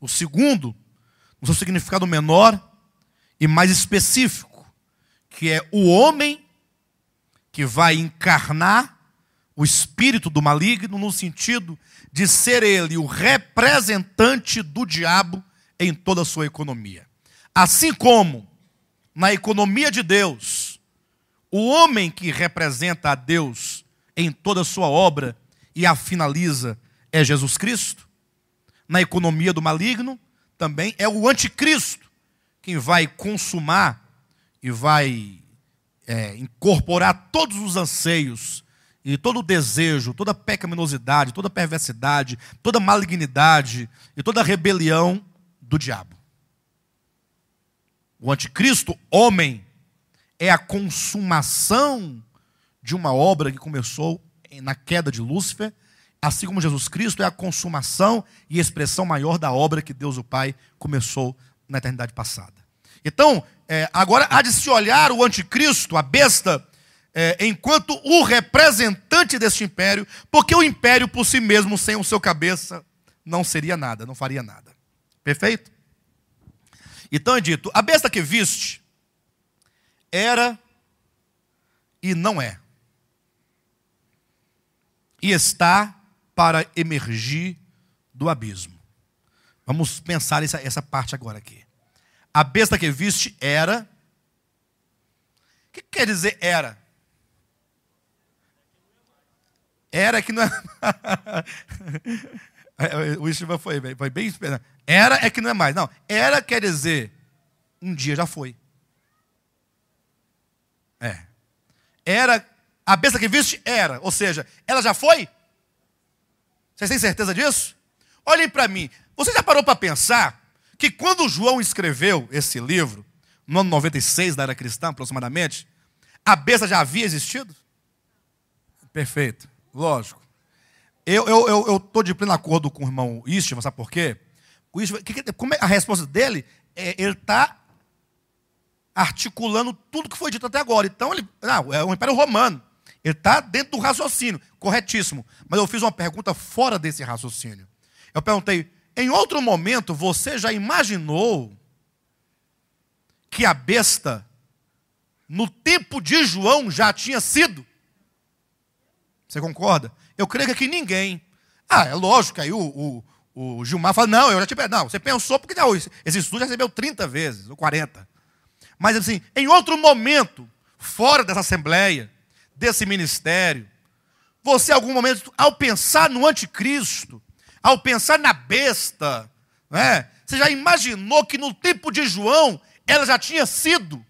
O segundo, no seu significado menor e mais específico, que é o homem que vai encarnar o espírito do maligno no sentido de ser ele o representante do diabo em toda a sua economia. Assim como na economia de Deus, o homem que representa a Deus em toda a sua obra e a finaliza é Jesus Cristo, na economia do maligno também é o anticristo quem vai consumar e vai incorporar todos os anseios e todo o desejo, toda a pecaminosidade, toda a perversidade, toda a malignidade e toda a rebelião do diabo. O anticristo, homem, é a consumação de uma obra que começou na queda de Lúcifer, assim como Jesus Cristo é a consumação e expressão maior da obra que Deus o Pai começou na eternidade passada. Então, agora há de se olhar o anticristo, a besta, enquanto o representante deste império, porque o império por si mesmo, sem o seu cabeça, não seria nada, não faria nada. Perfeito? Então é dito, a besta que viste era e não é. E está para emergir do abismo. Vamos pensar essa parte agora aqui. A besta que viste era. O que quer dizer era? Era que não é. O Estiva foi bem esperado. Era é que não é mais. Não, era quer dizer um dia já foi. Era, a besta que viste era, ou seja, ela já foi? Vocês têm certeza disso? Olhem para mim. Você já parou para pensar que quando João escreveu esse livro, no ano 96 da era cristã aproximadamente, a besta já havia existido? Perfeito, lógico. Eu estou de pleno acordo com o irmão Istvan, sabe por quê? Como é a resposta dele? Ele está articulando tudo que foi dito até agora. Então, é o Império Romano. Ele está dentro do raciocínio, corretíssimo. Mas eu fiz uma pergunta fora desse raciocínio. Eu perguntei, em outro momento, você já imaginou que a besta, no tempo de João, já tinha sido? Você concorda? Eu creio que aqui ninguém. É lógico que aí o Gilmar fala, não, eu já tive. Não, você pensou porque não, esse estudo já recebeu 30 vezes, ou 40. Mas assim, em outro momento, fora dessa assembleia, desse ministério, você em algum momento, ao pensar no anticristo, ao pensar na besta, você já imaginou que no tempo de João, ela já tinha sido?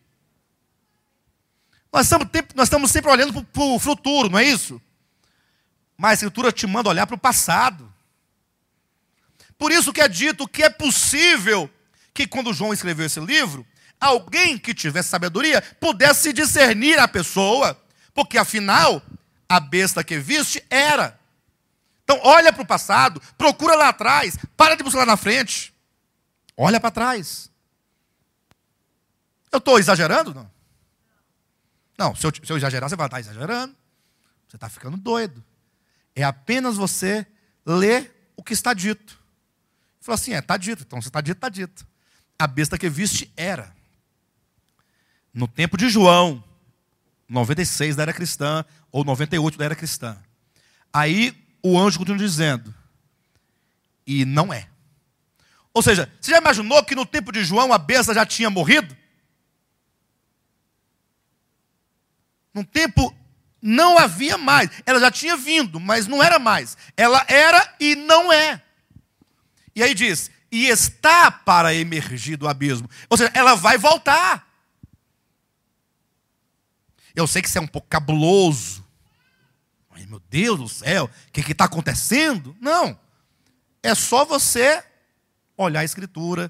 Nós estamos sempre olhando para o futuro, não é isso? Mas a Escritura te manda olhar para o passado. Por isso que é dito que é possível que quando João escreveu esse livro, alguém que tivesse sabedoria pudesse discernir a pessoa, porque afinal, a besta que viste era. Então olha para o passado, procura lá atrás, para de buscar lá na frente. Olha para trás. Eu estou exagerando? Não. Não, se eu exagerar, você vai estar exagerando. Você está ficando doido. É apenas você ler o que está dito. Falou assim, está dito. Então, se está dito, está dito. A besta que viste era. No tempo de João, 96 da era cristã, ou 98 da era cristã. Aí, o anjo continua dizendo, e não é. Ou seja, você já imaginou que no tempo de João a besta já tinha morrido? Num tempo não havia mais. Ela já tinha vindo, mas não era mais. Ela era e não é. E aí diz, e está para emergir do abismo. Ou seja, ela vai voltar. Eu sei que isso é um pouco cabuloso. Ai, meu Deus do céu, o que está acontecendo? Não. É só você olhar a Escritura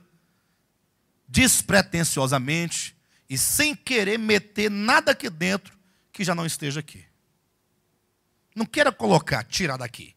despretensiosamente e sem querer meter nada aqui dentro que já não esteja aqui. Não queira colocar, tirar daqui.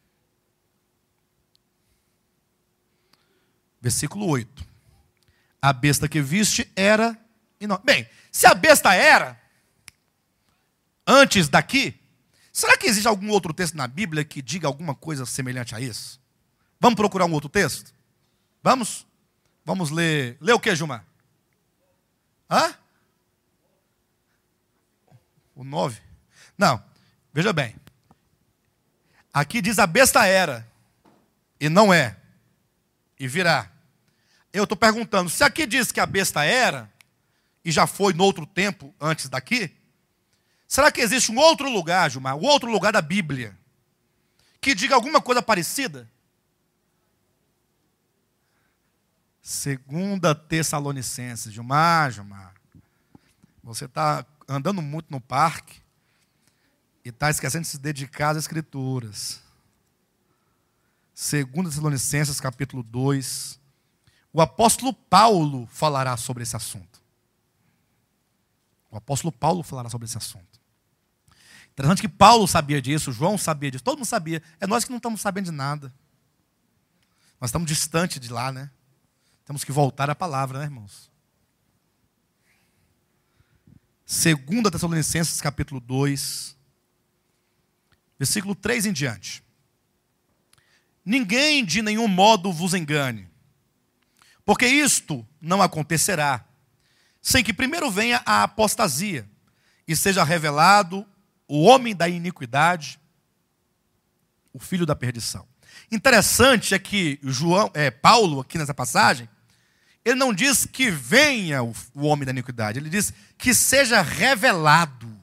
Versículo 8. A besta que viste era e não. Bem, se a besta era antes daqui, será que existe algum outro texto na Bíblia que diga alguma coisa semelhante a isso? Vamos procurar um outro texto? Vamos? Vamos ler. Ler o que, Gilmar? Hã? O 9? Não, veja bem. Aqui diz a besta era, e não é, e virá. Eu estou perguntando, se aqui diz que a besta era, e já foi no outro tempo, antes daqui, será que existe um outro lugar, Gilmar, um outro lugar da Bíblia, que diga alguma coisa parecida? 2 Tessalonicenses, Gilmar, você está andando muito no parque e está esquecendo de se dedicar às Escrituras. 2 Tessalonicenses, capítulo 2, o apóstolo Paulo falará sobre esse assunto. O apóstolo Paulo falará sobre esse assunto. Interessante que Paulo sabia disso, João sabia disso, todo mundo sabia. É nós que não estamos sabendo de nada. Nós estamos distante de lá, né? Temos que voltar à palavra, né, irmãos? 2 Tessalonicenses, capítulo 2, versículo 3 em diante. Ninguém de nenhum modo vos engane, porque isto não acontecerá, sem que primeiro venha a apostasia, e seja revelado o homem da iniquidade, o filho da perdição. Interessante é que Paulo, aqui nessa passagem, ele não diz que venha o homem da iniquidade, ele diz que seja revelado.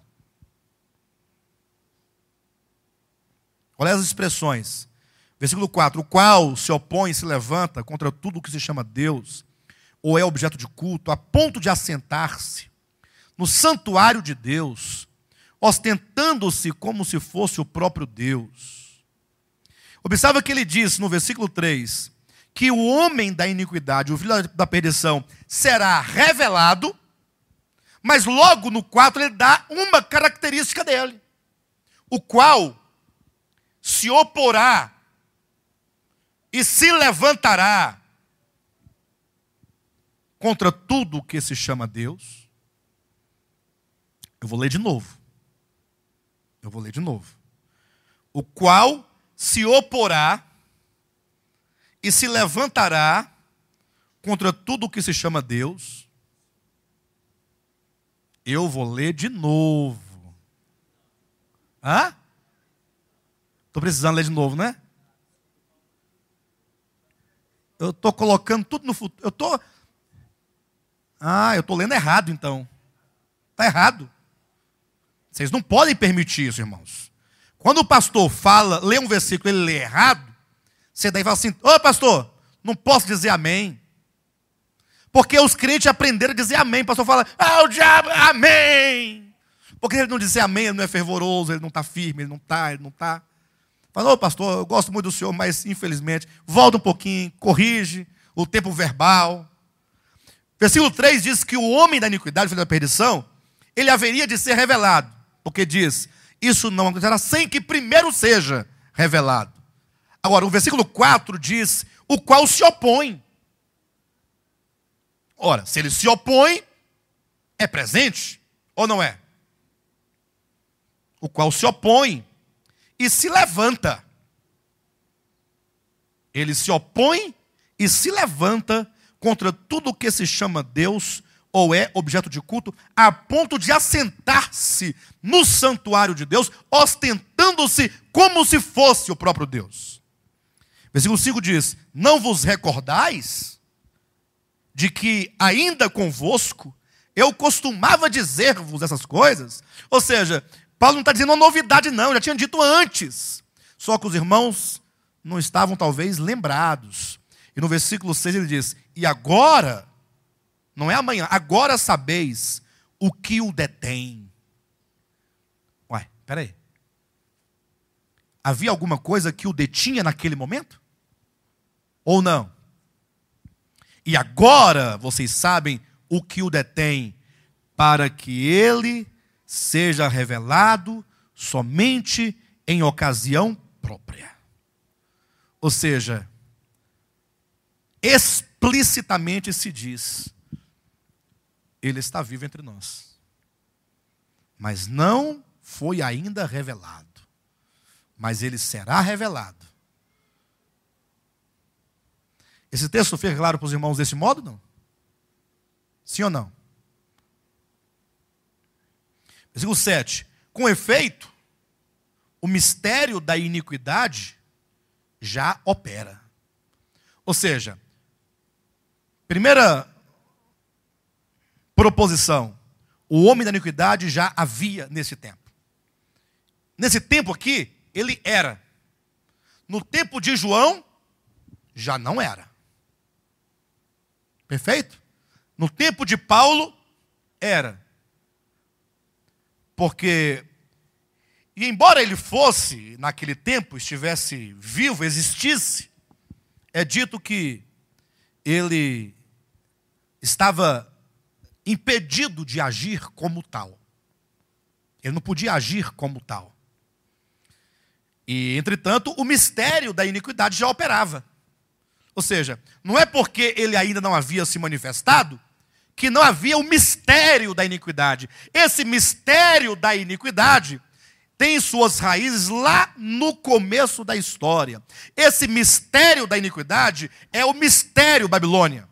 Olha as expressões. Versículo 4, o qual se opõe e se levanta contra tudo o que se chama Deus, ou é objeto de culto, a ponto de assentar-se no santuário de Deus, ostentando-se como se fosse o próprio Deus. Observa que ele diz no versículo 3, que o homem da iniquidade, o filho da perdição, será revelado, mas logo no 4 ele dá uma característica dele, o qual se oporá e se levantará contra tudo o que se chama Deus. Eu vou ler de novo. O qual se oporá e se levantará contra tudo o que se chama Deus. Eu vou ler de novo. Hã? Estou precisando ler de novo, né? Eu estou colocando tudo no futuro. Eu estou lendo errado, então. Está errado. Vocês não podem permitir isso, irmãos. Quando o pastor lê um versículo e ele lê errado, você daí fala assim, ô pastor, não posso dizer amém. Porque os crentes aprenderam a dizer amém. O pastor fala, o diabo, amém. Porque ele não dizer amém, ele não é fervoroso, ele não está firme, ele não está. Fala, ô pastor, eu gosto muito do senhor, mas infelizmente, volta um pouquinho, corrige o tempo verbal. Versículo 3 diz que o homem da iniquidade, filho da perdição, ele haveria de ser revelado. Porque diz, isso não acontecerá sem que primeiro seja revelado. Agora, o versículo 4 diz, o qual se opõe. Ora, se ele se opõe, é presente ou não é? O qual se opõe e se levanta. Ele se opõe e se levanta contra tudo o que se chama Deus ou é objeto de culto, a ponto de assentar-se no santuário de Deus, ostentando-se como se fosse o próprio Deus. Versículo 5 diz, não vos recordais de que ainda convosco eu costumava dizer-vos essas coisas? Ou seja, Paulo não está dizendo uma novidade não, já tinha dito antes. Só que os irmãos não estavam talvez lembrados. E no versículo 6 ele diz, e agora, não é amanhã, agora sabeis o que o detém. Ué, peraí. Havia alguma coisa que o detinha naquele momento? Ou não? E agora vocês sabem o que o detém, para que ele seja revelado somente em ocasião própria. Ou seja, explicitamente se diz, ele está vivo entre nós. Mas não foi ainda revelado. Mas ele será revelado. Esse texto fica claro para os irmãos desse modo, não? Sim ou não? Versículo 7. Com efeito, o mistério da iniquidade já opera. Ou seja, primeira proposição, o homem da iniquidade já havia nesse tempo. Nesse tempo aqui, ele era. No tempo de João, já não era. Perfeito? No tempo de Paulo, era. Porque, e embora ele fosse, naquele tempo, estivesse vivo, existisse, é dito que ele estava impedido de agir como tal. Ele não podia agir como tal. E, entretanto, o mistério da iniquidade já operava. Ou seja, não é porque ele ainda não havia se manifestado que não havia o mistério da iniquidade. Esse mistério da iniquidade tem suas raízes lá no começo da história. Esse mistério da iniquidade é o mistério Babilônia,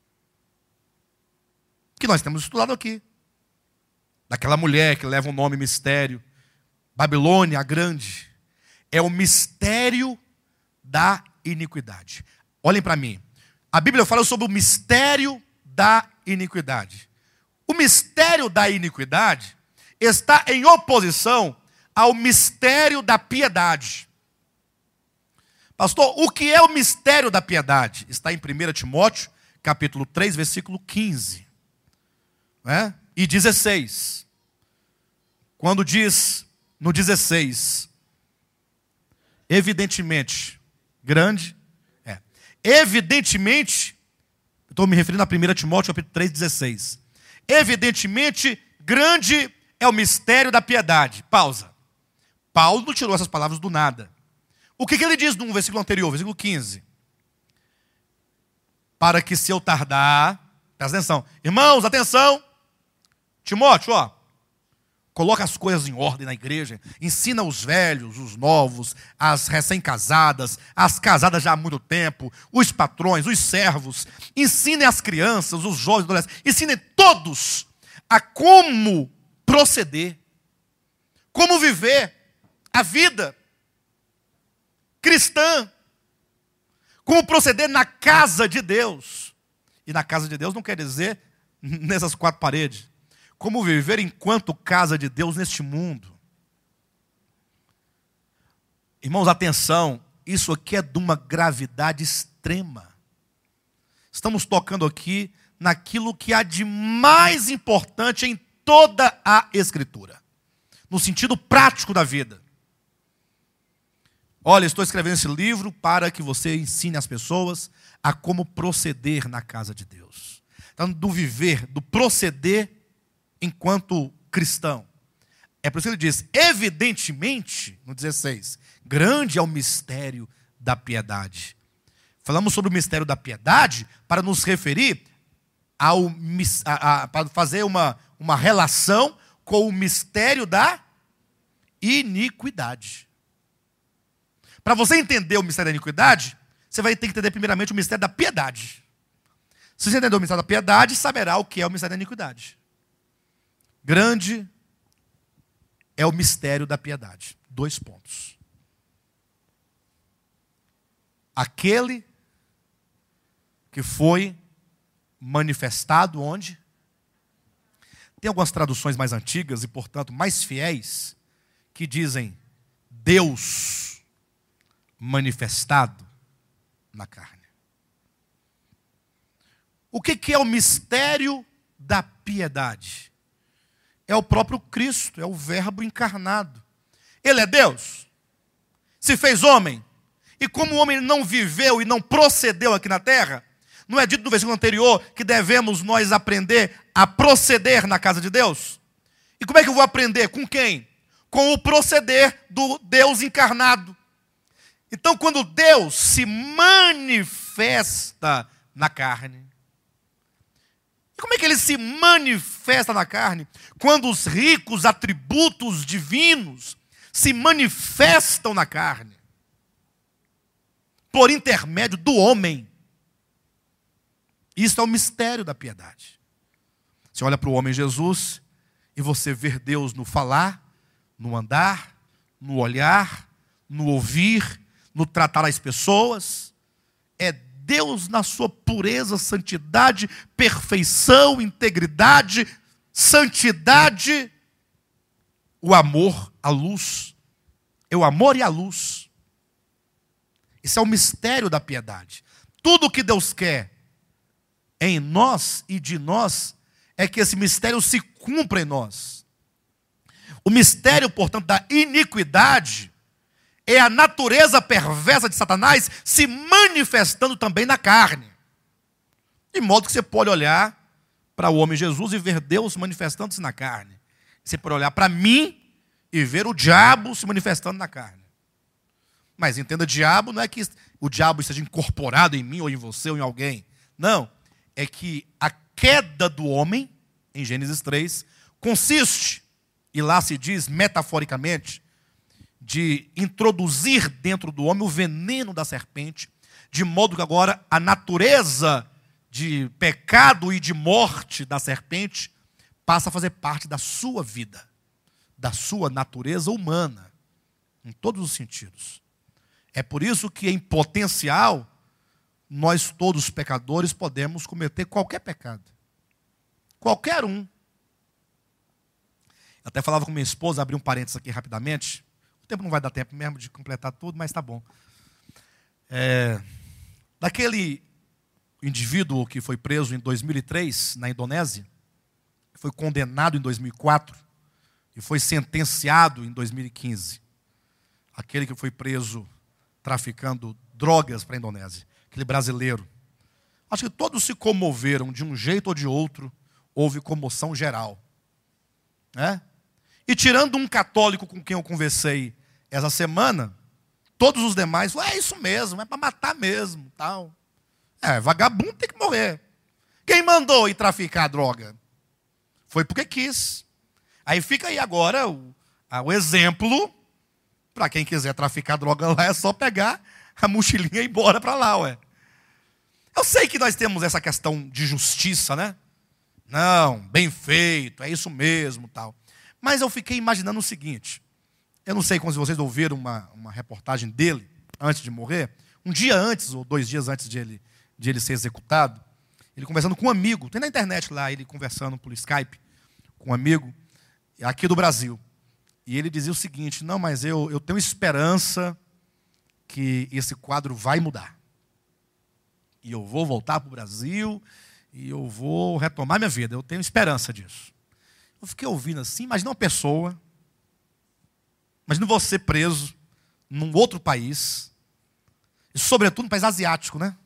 que nós temos estudado aqui. Daquela mulher que leva o nome mistério, Babilônia a grande. É o mistério da iniquidade. Olhem para mim. A Bíblia fala sobre o mistério da iniquidade. O mistério da iniquidade está em oposição ao mistério da piedade. Pastor, o que é o mistério da piedade? Está em 1 Timóteo, capítulo 3, versículo 15. Né? E 16. Quando diz no 16, evidentemente, grande, evidentemente, estou me referindo a 1 Timóteo, capítulo 3, 16. Evidentemente, grande é o mistério da piedade. Pausa. Paulo não tirou essas palavras do nada. O que ele diz no versículo anterior, versículo 15? Para que se eu tardar, presta atenção. Irmãos, atenção. Timóteo, coloca as coisas em ordem na igreja. Ensina os velhos, os novos, as recém-casadas, as casadas já há muito tempo, os patrões, os servos. Ensinem as crianças, os jovens, os adolescentes. Ensinem todos a como proceder, como viver a vida cristã, como proceder na casa de Deus. E na casa de Deus não quer dizer nessas quatro paredes. Como viver enquanto casa de Deus neste mundo. Irmãos, atenção, isso aqui é de uma gravidade extrema. Estamos tocando aqui naquilo que há de mais importante em toda a Escritura, no sentido prático da vida. Olha, estou escrevendo esse livro para que você ensine as pessoas a como proceder na casa de Deus. Então, do viver, do proceder enquanto cristão. É por isso que ele diz, evidentemente, no 16, grande é o mistério da piedade. Falamos sobre o mistério da piedade para nos referir para fazer uma relação com o mistério da iniquidade. Para você entender o mistério da iniquidade, você vai ter que entender primeiramente o mistério da piedade. Se você entender o mistério da piedade, saberá o que é o mistério da iniquidade. Grande é o mistério da piedade. 2 pontos. Aquele que foi manifestado onde? Tem algumas traduções mais antigas e, portanto, mais fiéis, que dizem Deus manifestado na carne. O que é o mistério da piedade? É o próprio Cristo, é o Verbo encarnado. Ele é Deus, se fez homem, e como o homem não viveu e não procedeu aqui na terra, não é dito no versículo anterior que devemos nós aprender a proceder na casa de Deus? E como é que eu vou aprender? Com quem? Com o proceder do Deus encarnado. Então, quando Deus se manifesta na carne, e como é que ele se manifesta na carne? Quando os ricos atributos divinos se manifestam na carne, por intermédio do homem. Isso é o mistério da piedade. Você olha para o homem Jesus e você vê Deus no falar, no andar, no olhar, no ouvir, no tratar as pessoas. É Deus na sua pureza, santidade, perfeição, integridade, santidade, o amor, a luz. É o amor e a luz. Esse é o mistério da piedade. Tudo o que Deus quer em nós e de nós é que esse mistério se cumpra em nós. O mistério, portanto, da iniquidade é a natureza perversa de Satanás se manifestando também na carne. De modo que você pode olhar para o homem Jesus e ver Deus manifestando-se na carne. Você pode olhar para mim e ver o diabo se manifestando na carne. Mas entenda, diabo não é que o diabo esteja incorporado em mim, ou em você, ou em alguém. Não. É que a queda do homem, em Gênesis 3, consiste, e lá se diz metaforicamente, de introduzir dentro do homem o veneno da serpente, de modo que agora a natureza de pecado e de morte da serpente passa a fazer parte da sua vida, da sua natureza humana, em todos os sentidos. É por isso que, em potencial, nós todos pecadores podemos cometer qualquer pecado. Qualquer um. Eu até falava com minha esposa, abri um parênteses aqui rapidamente. O tempo não vai dar tempo mesmo de completar tudo, mas tá bom. Daquele indivíduo que foi preso em 2003, na Indonésia, foi condenado em 2004 e foi sentenciado em 2015. Aquele que foi preso traficando drogas para a Indonésia, aquele brasileiro. Acho que todos se comoveram de um jeito ou de outro, houve comoção geral. Né? E tirando um católico com quem eu conversei essa semana, todos os demais, é isso mesmo, é para matar mesmo, tal. Vagabundo tem que morrer. Quem mandou ir traficar droga? Foi porque quis. Aí fica aí agora o exemplo, para quem quiser traficar droga lá, é só pegar a mochilinha e ir embora para lá, ué. Eu sei que nós temos essa questão de justiça, né? Não, bem feito, é isso mesmo, tal. Mas eu fiquei imaginando o seguinte, eu não sei quando vocês ouviram uma reportagem dele, antes de morrer, um dia antes, ou 2 dias antes de ele ser executado, ele conversando com um amigo, tem na internet lá, ele conversando por Skype com um amigo, aqui do Brasil. E ele dizia o seguinte, não, mas eu tenho esperança que esse quadro vai mudar. E eu vou voltar para o Brasil, e eu vou retomar minha vida, eu tenho esperança disso. Eu fiquei ouvindo assim, imagina uma pessoa, imagina você preso num outro país, e sobretudo no país asiático, né?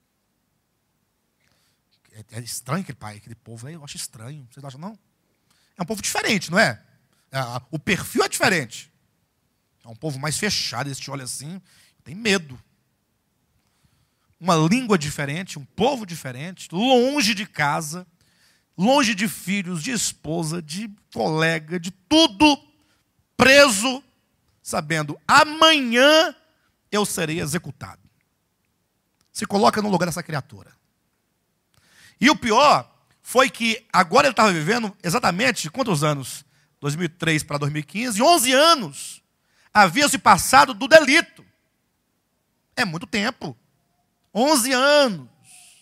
É estranho aquele povo aí, eu acho estranho, vocês acham não? É um povo diferente, não é? O perfil é diferente. É um povo mais fechado, eles te olham assim, tem medo. Uma língua diferente, um povo diferente, longe de casa, longe de filhos, de esposa, de colega, de tudo, preso, sabendo, amanhã eu serei executado. Se coloca no lugar dessa criatura. E o pior foi que agora ele estava vivendo exatamente quantos anos? 2003 para 2015, 11 anos. Havia se passado do delito. É muito tempo. 11 anos.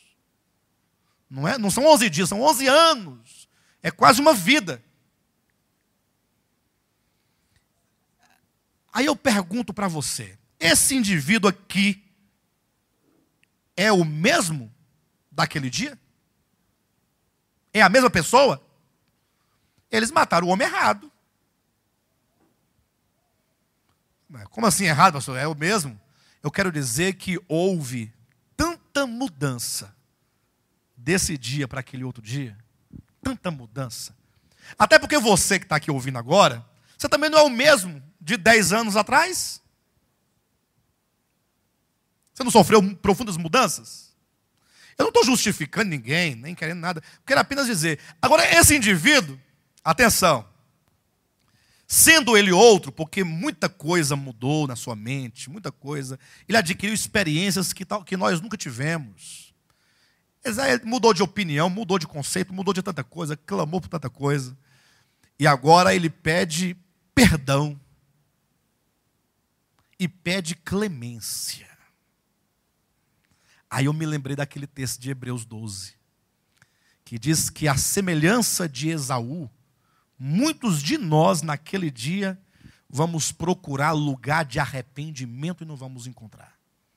Não são 11 dias, são 11 anos. É quase uma vida. Aí eu pergunto para você, esse indivíduo aqui é o mesmo daquele dia? É a mesma pessoa? Eles mataram o homem errado. Como assim errado, pastor? É o mesmo? Eu quero dizer que houve tanta mudança desse dia para aquele outro dia. Tanta mudança. Até porque você que está aqui ouvindo agora, você também não é o mesmo de 10 anos atrás? Você não sofreu profundas mudanças? Eu não estou justificando ninguém, nem querendo nada. Eu quero apenas dizer. Agora, esse indivíduo, atenção, sendo ele outro, porque muita coisa mudou na sua mente, muita coisa, ele adquiriu experiências que nós nunca tivemos. Ele mudou de opinião, mudou de conceito, mudou de tanta coisa, clamou por tanta coisa. E agora ele pede perdão. E pede clemência. Aí eu me lembrei daquele texto de Hebreus 12, que diz que a semelhança de Esaú, muitos de nós naquele dia vamos procurar lugar de arrependimento e não vamos encontrar.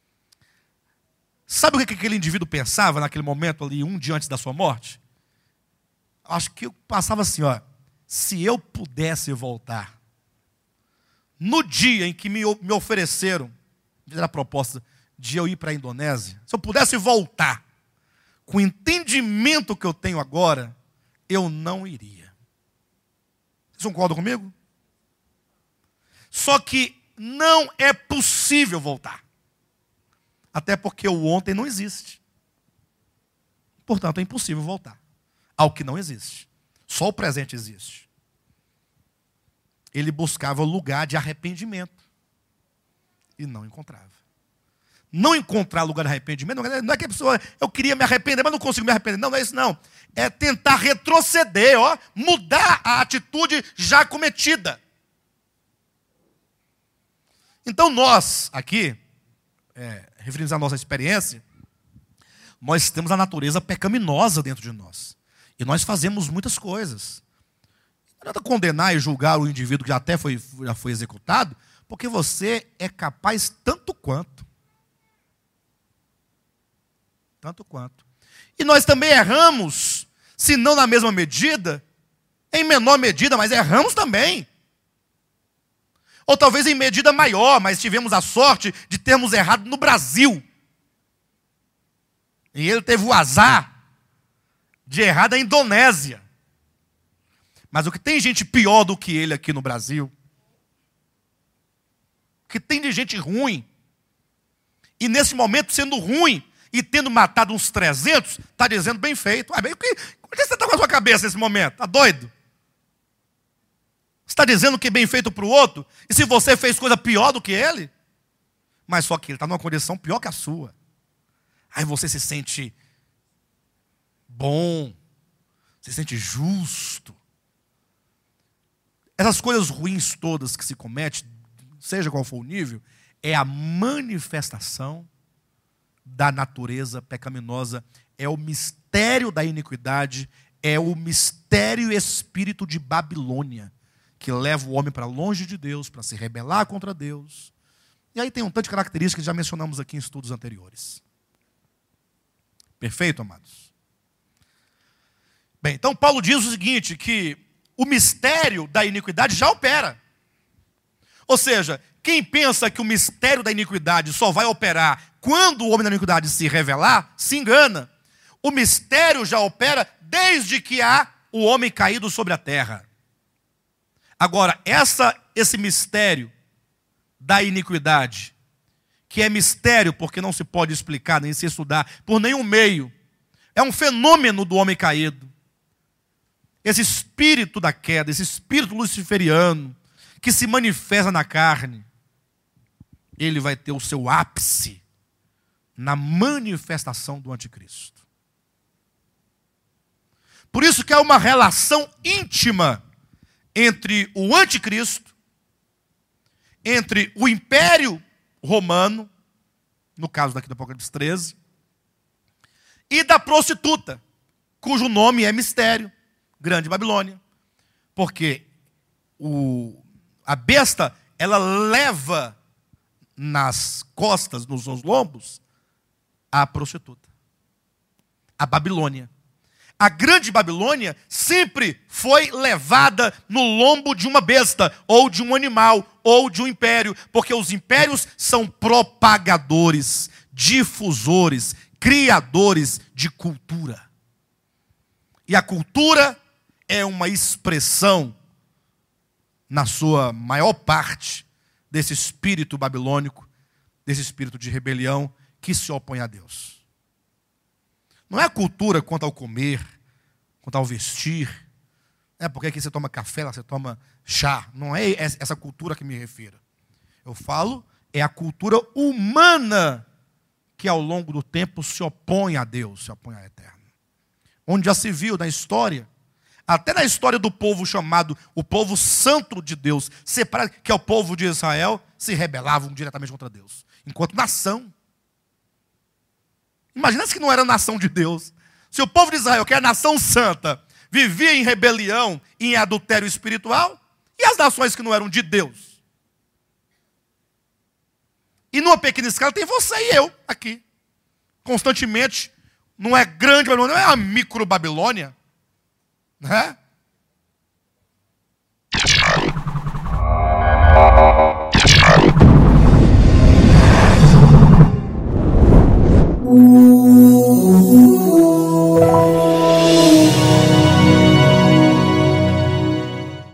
Sabe o que aquele indivíduo pensava naquele momento ali, um dia antes da sua morte? Acho que eu passava assim, ó, se eu pudesse voltar, no dia em que me ofereceram, fizeram a proposta de eu ir para a Indonésia, se eu pudesse voltar, com o entendimento que eu tenho agora, eu não iria. Vocês concordam comigo? Só que não é possível voltar. Até porque o ontem não existe. Portanto, é impossível voltar ao que não existe. Só o presente existe. Ele buscava lugar de arrependimento e não encontrava. Não encontrar lugar de arrependimento não é que a pessoa, eu queria me arrepender, mas não consigo me arrepender. Não, não é isso não. É tentar retroceder, ó, mudar a atitude já cometida. Então nós, aqui, referindo à nossa experiência, nós temos a natureza pecaminosa dentro de nós. E nós fazemos muitas coisas. Não adianta condenar e julgar o indivíduo que já foi executado, porque você é capaz tanto quanto. Tanto quanto. E nós também erramos, se não na mesma medida, em menor medida, mas erramos também. Ou talvez em medida maior, mas tivemos a sorte de termos errado no Brasil. E ele teve o azar de errar da Indonésia. Mas o que tem gente pior do que ele aqui no Brasil, o que tem de gente ruim, e nesse momento sendo ruim, e tendo matado uns 300, está dizendo bem feito. Como é que você está com a sua cabeça nesse momento? Está doido? Você está dizendo que é bem feito para o outro? E se você fez coisa pior do que ele? Mas só que ele está numa condição pior que a sua. Aí você se sente bom, se sente justo. Essas coisas ruins todas que se cometem, seja qual for o nível, é a manifestação da natureza pecaminosa, é o mistério da iniquidade, é o mistério espírito de Babilônia, que leva o homem para longe de Deus, para se rebelar contra Deus. E aí tem um tanto de características que já mencionamos aqui em estudos anteriores. Perfeito, amados? Bem, então Paulo diz o seguinte, que o mistério da iniquidade já opera. Ou seja, quem pensa que o mistério da iniquidade só vai operar quando o homem da iniquidade se revelar, se engana. O mistério já opera desde que há o homem caído sobre a terra. Agora, esse mistério da iniquidade, que é mistério porque não se pode explicar nem se estudar por nenhum meio, é um fenômeno do homem caído. Esse espírito da queda, esse espírito luciferiano, que se manifesta na carne, ele vai ter o seu ápice na manifestação do anticristo. Por isso que há uma relação íntima entre o anticristo, entre o império romano, no caso daqui do Apocalipse 13, e da prostituta, cujo nome é mistério, Grande Babilônia, porque a besta, ela leva nas costas, nos lombos, a prostituta, a Babilônia. A grande Babilônia sempre foi levada no lombo de uma besta, ou de um animal, ou de um império, porque os impérios são propagadores, difusores, criadores de cultura. E a cultura é uma expressão, na sua maior parte, desse espírito babilônico, desse espírito de rebelião que se opõe a Deus. Não é a cultura quanto ao comer, quanto ao vestir. Porque aqui você toma café, lá você toma chá. Não é essa cultura que me refiro. Eu falo, é a cultura humana que ao longo do tempo se opõe a Deus, se opõe ao Eterno. Onde já se viu na história, até na história do povo chamado o povo santo de Deus, separado, que é o povo de Israel, se rebelavam diretamente contra Deus, enquanto nação. Imagina se que não era nação de Deus. Se o povo de Israel, que é a nação santa, vivia em rebelião, em adultério espiritual, e as nações que não eram de Deus? E numa pequena escala tem você e eu aqui. Constantemente, não é grande Babilônia, não é a micro Babilônia. Né?